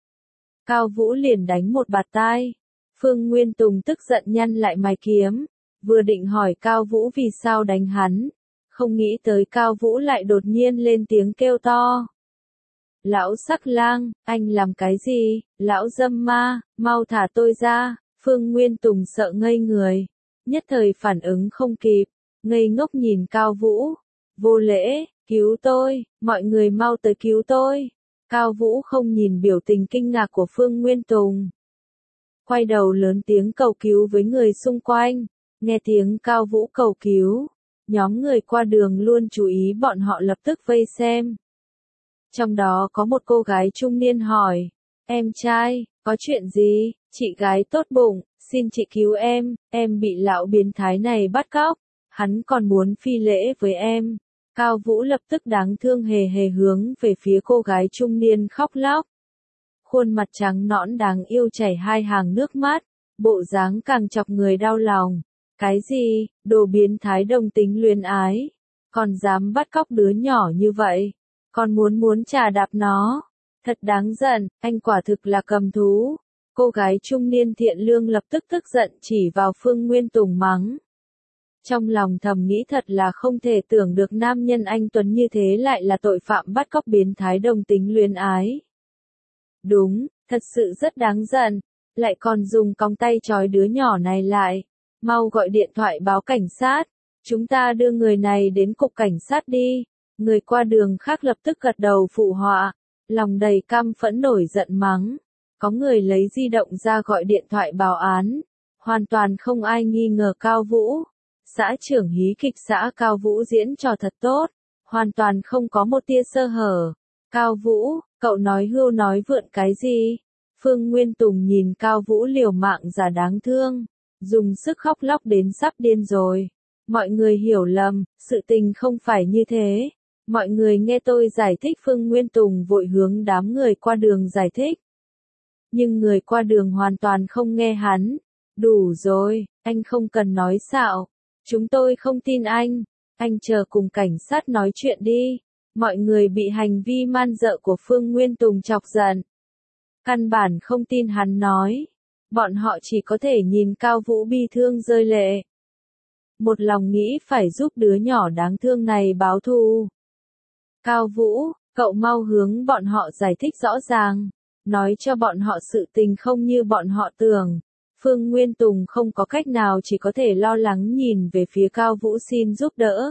Cao Vũ liền đánh một bạt tai. Phương Nguyên Tùng tức giận nhăn lại mày kiếm, vừa định hỏi Cao Vũ vì sao đánh hắn, không nghĩ tới Cao Vũ lại đột nhiên lên tiếng kêu to. Lão sắc lang, anh làm cái gì, lão dâm ma, mau thả tôi ra. Phương Nguyên Tùng sợ ngây người, nhất thời phản ứng không kịp, ngây ngốc nhìn Cao Vũ. Vô lễ, cứu tôi, mọi người mau tới cứu tôi. Cao Vũ không nhìn biểu tình kinh ngạc của Phương Nguyên Tùng, quay đầu lớn tiếng cầu cứu với người xung quanh. Nghe tiếng Cao Vũ cầu cứu, nhóm người qua đường luôn chú ý bọn họ lập tức vây xem. Trong đó có một cô gái trung niên hỏi, em trai, có chuyện gì? Chị gái tốt bụng, xin chị cứu em, em bị lão biến thái này bắt cóc, hắn còn muốn phi lễ với em. Cao Vũ lập tức đáng thương hề hề hướng về phía cô gái trung niên khóc lóc. Khuôn mặt trắng nõn đáng yêu chảy hai hàng nước mắt, bộ dáng càng chọc người đau lòng. Cái gì, đồ biến thái đồng tính luyến ái, còn dám bắt cóc đứa nhỏ như vậy, còn muốn muốn trà đạp nó, thật đáng giận, anh quả thực là cầm thú. Cô gái trung niên thiện lương lập tức tức giận chỉ vào Phương Nguyên Tùng mắng. Trong lòng thầm nghĩ thật là không thể tưởng được nam nhân anh tuấn như thế lại là tội phạm bắt cóc biến thái đồng tính luyến ái. Đúng, thật sự rất đáng giận, lại còn dùng còng tay trói đứa nhỏ này lại. Mau gọi điện thoại báo cảnh sát, chúng ta đưa người này đến cục cảnh sát đi. Người qua đường khác lập tức gật đầu phụ họa, lòng đầy căm phẫn nổi giận mắng. Có người lấy di động ra gọi điện thoại báo án, hoàn toàn không ai nghi ngờ Cao Vũ. Xã trưởng hí kịch xã Cao Vũ diễn trò thật tốt, hoàn toàn không có một tia sơ hở. Cao Vũ, cậu nói hưu nói vượn cái gì? Phương Nguyên Tùng nhìn Cao Vũ liều mạng giả đáng thương, dùng sức khóc lóc đến sắp điên rồi. Mọi người hiểu lầm, sự tình không phải như thế. Mọi người nghe tôi giải thích. Phương Nguyên Tùng vội hướng đám người qua đường giải thích. Nhưng người qua đường hoàn toàn không nghe hắn. Đủ rồi, anh không cần nói xạo. Chúng tôi không tin anh. Anh chờ cùng cảnh sát nói chuyện đi. Mọi người bị hành vi man dợ của Phương Nguyên Tùng chọc giận. Căn bản không tin hắn nói. Bọn họ chỉ có thể nhìn Cao Vũ bi thương rơi lệ. Một lòng nghĩ phải giúp đứa nhỏ đáng thương này báo thù. Cao Vũ, cậu mau hướng bọn họ giải thích rõ ràng. Nói cho bọn họ sự tình không như bọn họ tưởng. Phương Nguyên Tùng không có cách nào chỉ có thể lo lắng nhìn về phía Cao Vũ xin giúp đỡ.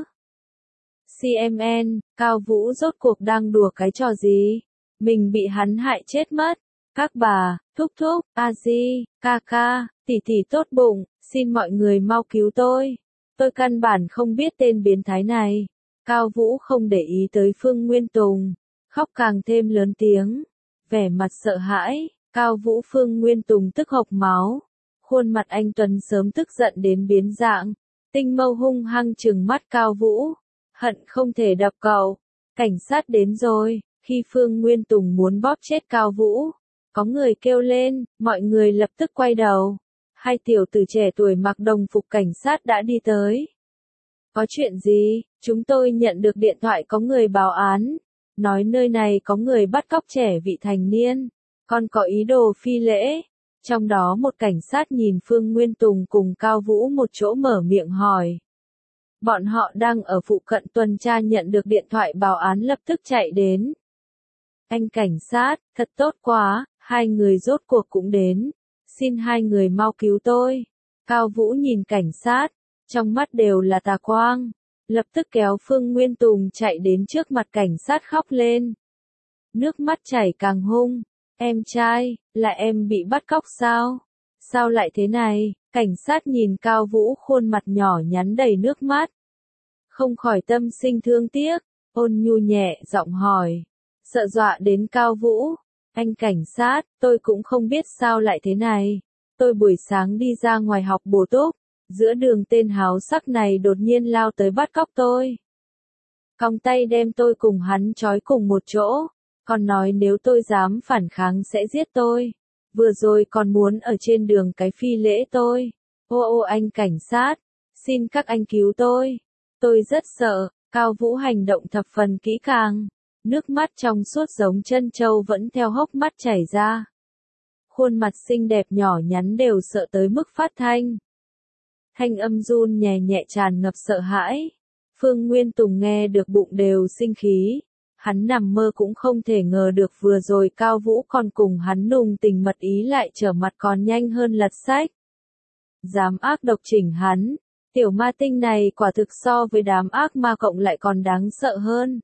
xê em en, Cao Vũ rốt cuộc đang đùa cái trò gì? Mình bị hắn hại chết mất. Các bà, thúc thúc, a di, ca ca, tỷ tỷ tốt bụng, xin mọi người mau cứu tôi. Tôi căn bản không biết tên biến thái này. Cao Vũ không để ý tới Phương Nguyên Tùng, khóc càng thêm lớn tiếng, vẻ mặt sợ hãi. Cao Vũ Phương Nguyên Tùng tức hộc máu, khuôn mặt anh Tuấn sớm tức giận đến biến dạng, tinh mâu hung hăng trừng mắt Cao Vũ, hận không thể đập cậu. Cảnh sát đến rồi. Khi Phương Nguyên Tùng muốn bóp chết Cao Vũ, có người kêu lên, mọi người lập tức quay đầu. Hai tiểu tử trẻ tuổi mặc đồng phục cảnh sát đã đi tới. Có chuyện gì? Chúng tôi nhận được điện thoại có người báo án, nói nơi này có người bắt cóc trẻ vị thành niên, còn có ý đồ phi lễ. Trong đó một cảnh sát nhìn Phương Nguyên Tùng cùng Cao Vũ một chỗ mở miệng hỏi. Bọn họ đang ở phụ cận tuần tra, nhận được điện thoại báo án lập tức chạy đến. Anh cảnh sát, thật tốt quá, hai người rốt cuộc cũng đến. Xin hai người mau cứu tôi. Cao Vũ nhìn cảnh sát, trong mắt đều là tà quang, lập tức kéo Phương Nguyên Tùng chạy đến trước mặt cảnh sát khóc lên. Nước mắt chảy càng hung. Em trai, là em bị bắt cóc sao? Sao lại thế này? Cảnh sát nhìn Cao Vũ khuôn mặt nhỏ nhắn đầy nước mắt, không khỏi tâm sinh thương tiếc, ôn nhu nhẹ giọng hỏi, sợ dọa đến Cao Vũ. Anh cảnh sát, tôi cũng không biết sao lại thế này. Tôi buổi sáng đi ra ngoài học bổ túc, giữa đường tên háo sắc này đột nhiên lao tới bắt cóc tôi. Còng tay đem tôi cùng hắn trói cùng một chỗ, còn nói nếu tôi dám phản kháng sẽ giết tôi. Vừa rồi còn muốn ở trên đường cái phi lễ tôi. Ô ô anh cảnh sát, xin các anh cứu tôi. Tôi rất sợ. Cao Vũ hành động thập phần kỹ càng. Nước mắt trong suốt giống chân trâu vẫn theo hốc mắt chảy ra. Khuôn mặt xinh đẹp nhỏ nhắn đều sợ tới mức phát thanh. Thanh âm run nhẹ nhẹ tràn ngập sợ hãi. Phương Nguyên Tùng nghe được bụng đều sinh khí. Hắn nằm mơ cũng không thể ngờ được vừa rồi Cao Vũ còn cùng hắn nùng tình mật ý lại trở mặt còn nhanh hơn lật sách. Dám ác độc chỉnh hắn. Tiểu ma tinh này quả thực so với đám ác ma cộng lại còn đáng sợ hơn.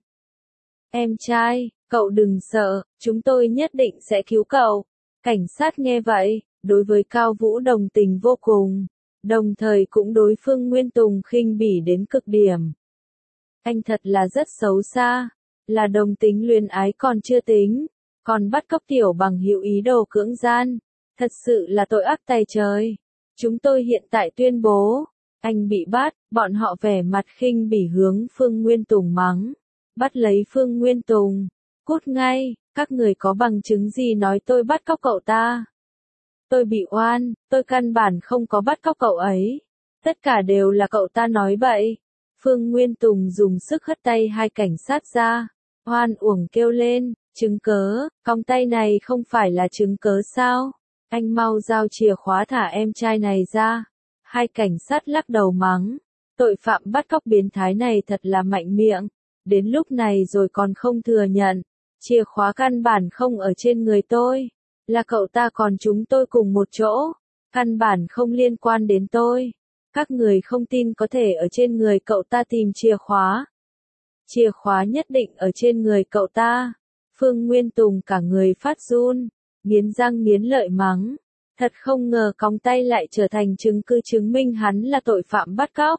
Em trai, cậu đừng sợ, chúng tôi nhất định sẽ cứu cậu. Cảnh sát nghe vậy, đối với Cao Vũ đồng tình vô cùng, đồng thời cũng đối Phương Nguyên Tùng khinh bỉ đến cực điểm. Anh thật là rất xấu xa, là đồng tính luyến ái còn chưa tính, còn bắt cóc tiểu bằng hữu ý đồ cưỡng gian, thật sự là tội ác tày trời. Chúng tôi hiện tại tuyên bố, anh bị bắt. Bọn họ vẻ mặt khinh bỉ hướng Phương Nguyên Tùng mắng. Bắt lấy Phương Nguyên Tùng. Cút ngay, các người có bằng chứng gì nói tôi bắt cóc cậu ta? Tôi bị oan, tôi căn bản không có bắt cóc cậu ấy. Tất cả đều là cậu ta nói bậy. Phương Nguyên Tùng dùng sức hất tay hai cảnh sát ra. Oan uổng kêu lên, chứng cớ, còng tay này không phải là chứng cớ sao? Anh mau giao chìa khóa thả em trai này ra. Hai cảnh sát lắc đầu mắng. Tội phạm bắt cóc biến thái này thật là mạnh miệng. Đến lúc này rồi còn không thừa nhận. Chìa khóa căn bản không ở trên người tôi. Là cậu ta còn chúng tôi cùng một chỗ. Căn bản không liên quan đến tôi. Các người không tin có thể ở trên người cậu ta tìm chìa khóa. Chìa khóa nhất định ở trên người cậu ta. Phương Nguyên Tùng cả người phát run, nghiến răng nghiến lợi mắng. Thật không ngờ còng tay lại trở thành chứng cứ chứng minh hắn là tội phạm bắt cóc.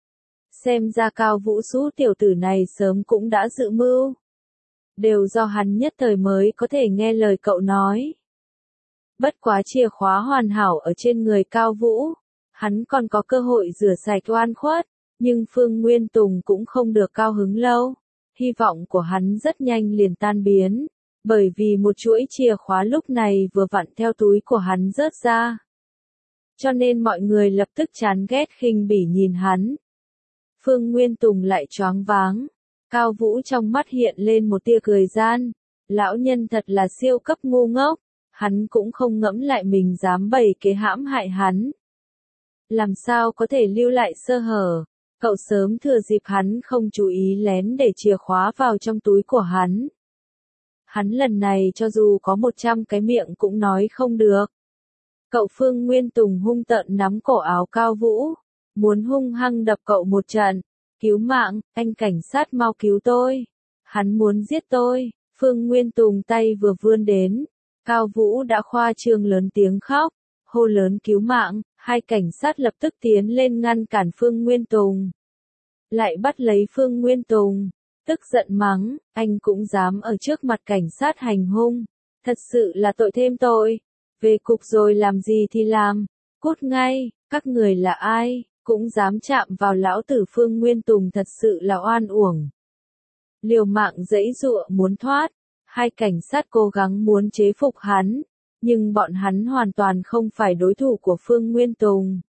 Xem ra Cao Vũ Sú tiểu tử này sớm cũng đã dự mưu. Đều do hắn nhất thời mới có thể nghe lời cậu nói. Bất quá chìa khóa hoàn hảo ở trên người Cao Vũ, hắn còn có cơ hội rửa sạch oan khuất, nhưng Phương Nguyên Tùng cũng không được cao hứng lâu. Hy vọng của hắn rất nhanh liền tan biến, bởi vì một chuỗi chìa khóa lúc này vừa vặn theo túi của hắn rớt ra. Cho nên mọi người lập tức chán ghét khinh bỉ nhìn hắn. Phương Nguyên Tùng lại choáng váng. Cao Vũ trong mắt hiện lên một tia cười gian. Lão nhân thật là siêu cấp ngu ngốc. Hắn cũng không ngẫm lại mình dám bày kế hãm hại hắn. Làm sao có thể lưu lại sơ hở. Cậu sớm thừa dịp hắn không chú ý lén để chìa khóa vào trong túi của hắn. Hắn lần này cho dù có một trăm cái miệng cũng nói không được. Cậu Phương Nguyên Tùng hung tợn nắm cổ áo Cao Vũ, muốn hung hăng đập cậu một trận. Cứu mạng, anh cảnh sát mau cứu tôi. Hắn muốn giết tôi. Phương Nguyên Tùng tay vừa vươn đến. Cao Vũ đã khoa trương lớn tiếng khóc, hô lớn cứu mạng. Hai cảnh sát lập tức tiến lên ngăn cản Phương Nguyên Tùng. Lại bắt lấy Phương Nguyên Tùng, tức giận mắng, anh cũng dám ở trước mặt cảnh sát hành hung, thật sự là tội thêm tội, về cục rồi làm gì thì làm, cút ngay, các người là ai, cũng dám chạm vào lão tử. Phương Nguyên Tùng thật sự là oan uổng. Liều mạng giãy giụa muốn thoát, hai cảnh sát cố gắng muốn chế phục hắn, nhưng bọn hắn hoàn toàn không phải đối thủ của Phương Nguyên Tùng.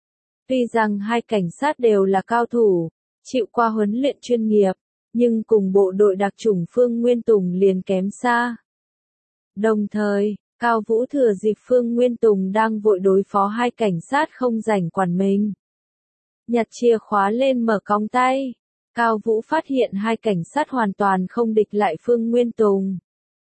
Tuy rằng hai cảnh sát đều là cao thủ, chịu qua huấn luyện chuyên nghiệp, nhưng cùng bộ đội đặc chủng Phương Nguyên Tùng liền kém xa. Đồng thời, Cao Vũ thừa dịp Phương Nguyên Tùng đang vội đối phó hai cảnh sát không rảnh quản mình, nhặt chìa khóa lên mở còng tay. Cao Vũ phát hiện hai cảnh sát hoàn toàn không địch lại Phương Nguyên Tùng,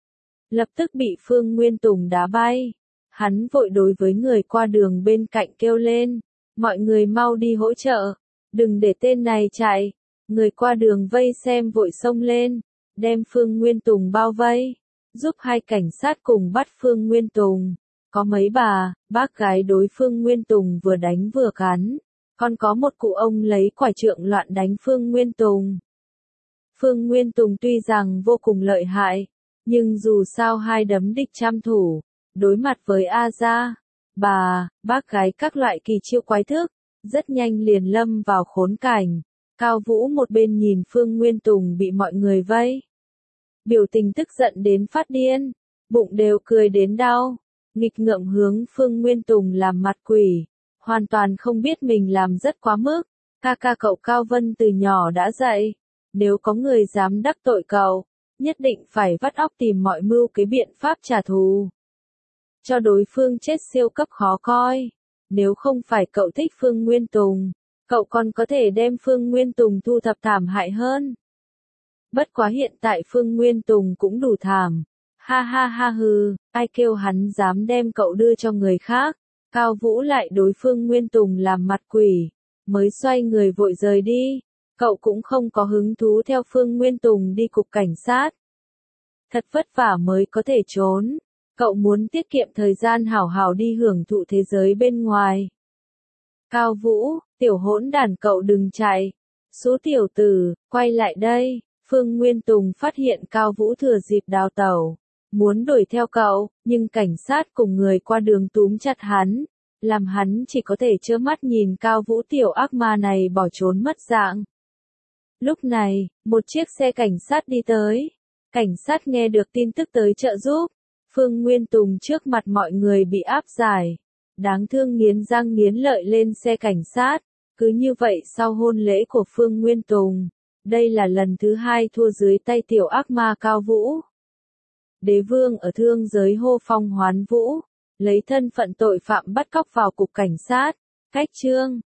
lập tức bị Phương Nguyên Tùng đá bay. Hắn vội đối với người qua đường bên cạnh kêu lên, mọi người mau đi hỗ trợ, đừng để tên này chạy. Người qua đường vây xem vội xông lên, đem Phương Nguyên Tùng bao vây, giúp hai cảnh sát cùng bắt Phương Nguyên Tùng. Có mấy bà, bác gái đối Phương Nguyên Tùng vừa đánh vừa cắn, còn có một cụ ông lấy quải trượng loạn đánh Phương Nguyên Tùng. Phương Nguyên Tùng tuy rằng vô cùng lợi hại, nhưng dù sao hai đấm địch trăm thủ, đối mặt với A Gia, bà, bác gái các loại kỳ chiêu quái thức, rất nhanh liền lâm vào khốn cảnh. Cao Vũ một bên nhìn Phương Nguyên Tùng bị mọi người vây, biểu tình tức giận đến phát điên, bụng đều cười đến đau, nghịch ngợm hướng Phương Nguyên Tùng làm mặt quỷ, hoàn toàn không biết mình làm rất quá mức. Ca ca cậu Cao Vân từ nhỏ đã dạy, nếu có người dám đắc tội cậu, nhất định phải vắt óc tìm mọi mưu kế biện pháp trả thù, cho đối phương chết siêu cấp khó coi. Nếu không phải cậu thích Phương Nguyên Tùng, cậu còn có thể đem Phương Nguyên Tùng thu thập thảm hại hơn. Bất quá hiện tại Phương Nguyên Tùng cũng đủ thảm. Ha ha ha hừ, ai kêu hắn dám đem cậu đưa cho người khác. Cao Vũ lại đối Phương Nguyên Tùng làm mặt quỷ, mới xoay người vội rời đi. Cậu cũng không có hứng thú theo Phương Nguyên Tùng đi cục cảnh sát. Thật vất vả mới có thể trốn. Cậu muốn tiết kiệm thời gian hảo hảo đi hưởng thụ thế giới bên ngoài. Cao Vũ, tiểu hỗn đản cậu đừng chạy. Số tiểu tử, quay lại đây. Phương Nguyên Tùng phát hiện Cao Vũ thừa dịp đào tẩu, muốn đuổi theo cậu, nhưng cảnh sát cùng người qua đường túm chặt hắn, làm hắn chỉ có thể trơ mắt nhìn Cao Vũ tiểu ác ma này bỏ trốn mất dạng. Lúc này, một chiếc xe cảnh sát đi tới. Cảnh sát nghe được tin tức tới trợ giúp. Phương Nguyên Tùng trước mặt mọi người bị áp giải. Đáng thương nghiến răng nghiến lợi lên xe cảnh sát. Cứ như vậy sau hôn lễ của Phương Nguyên Tùng, đây là lần thứ hai thua dưới tay tiểu ác ma Cao Vũ. Đế vương ở thương giới hô phong hoán vũ, lấy thân phận tội phạm bắt cóc vào cục cảnh sát. Cách chương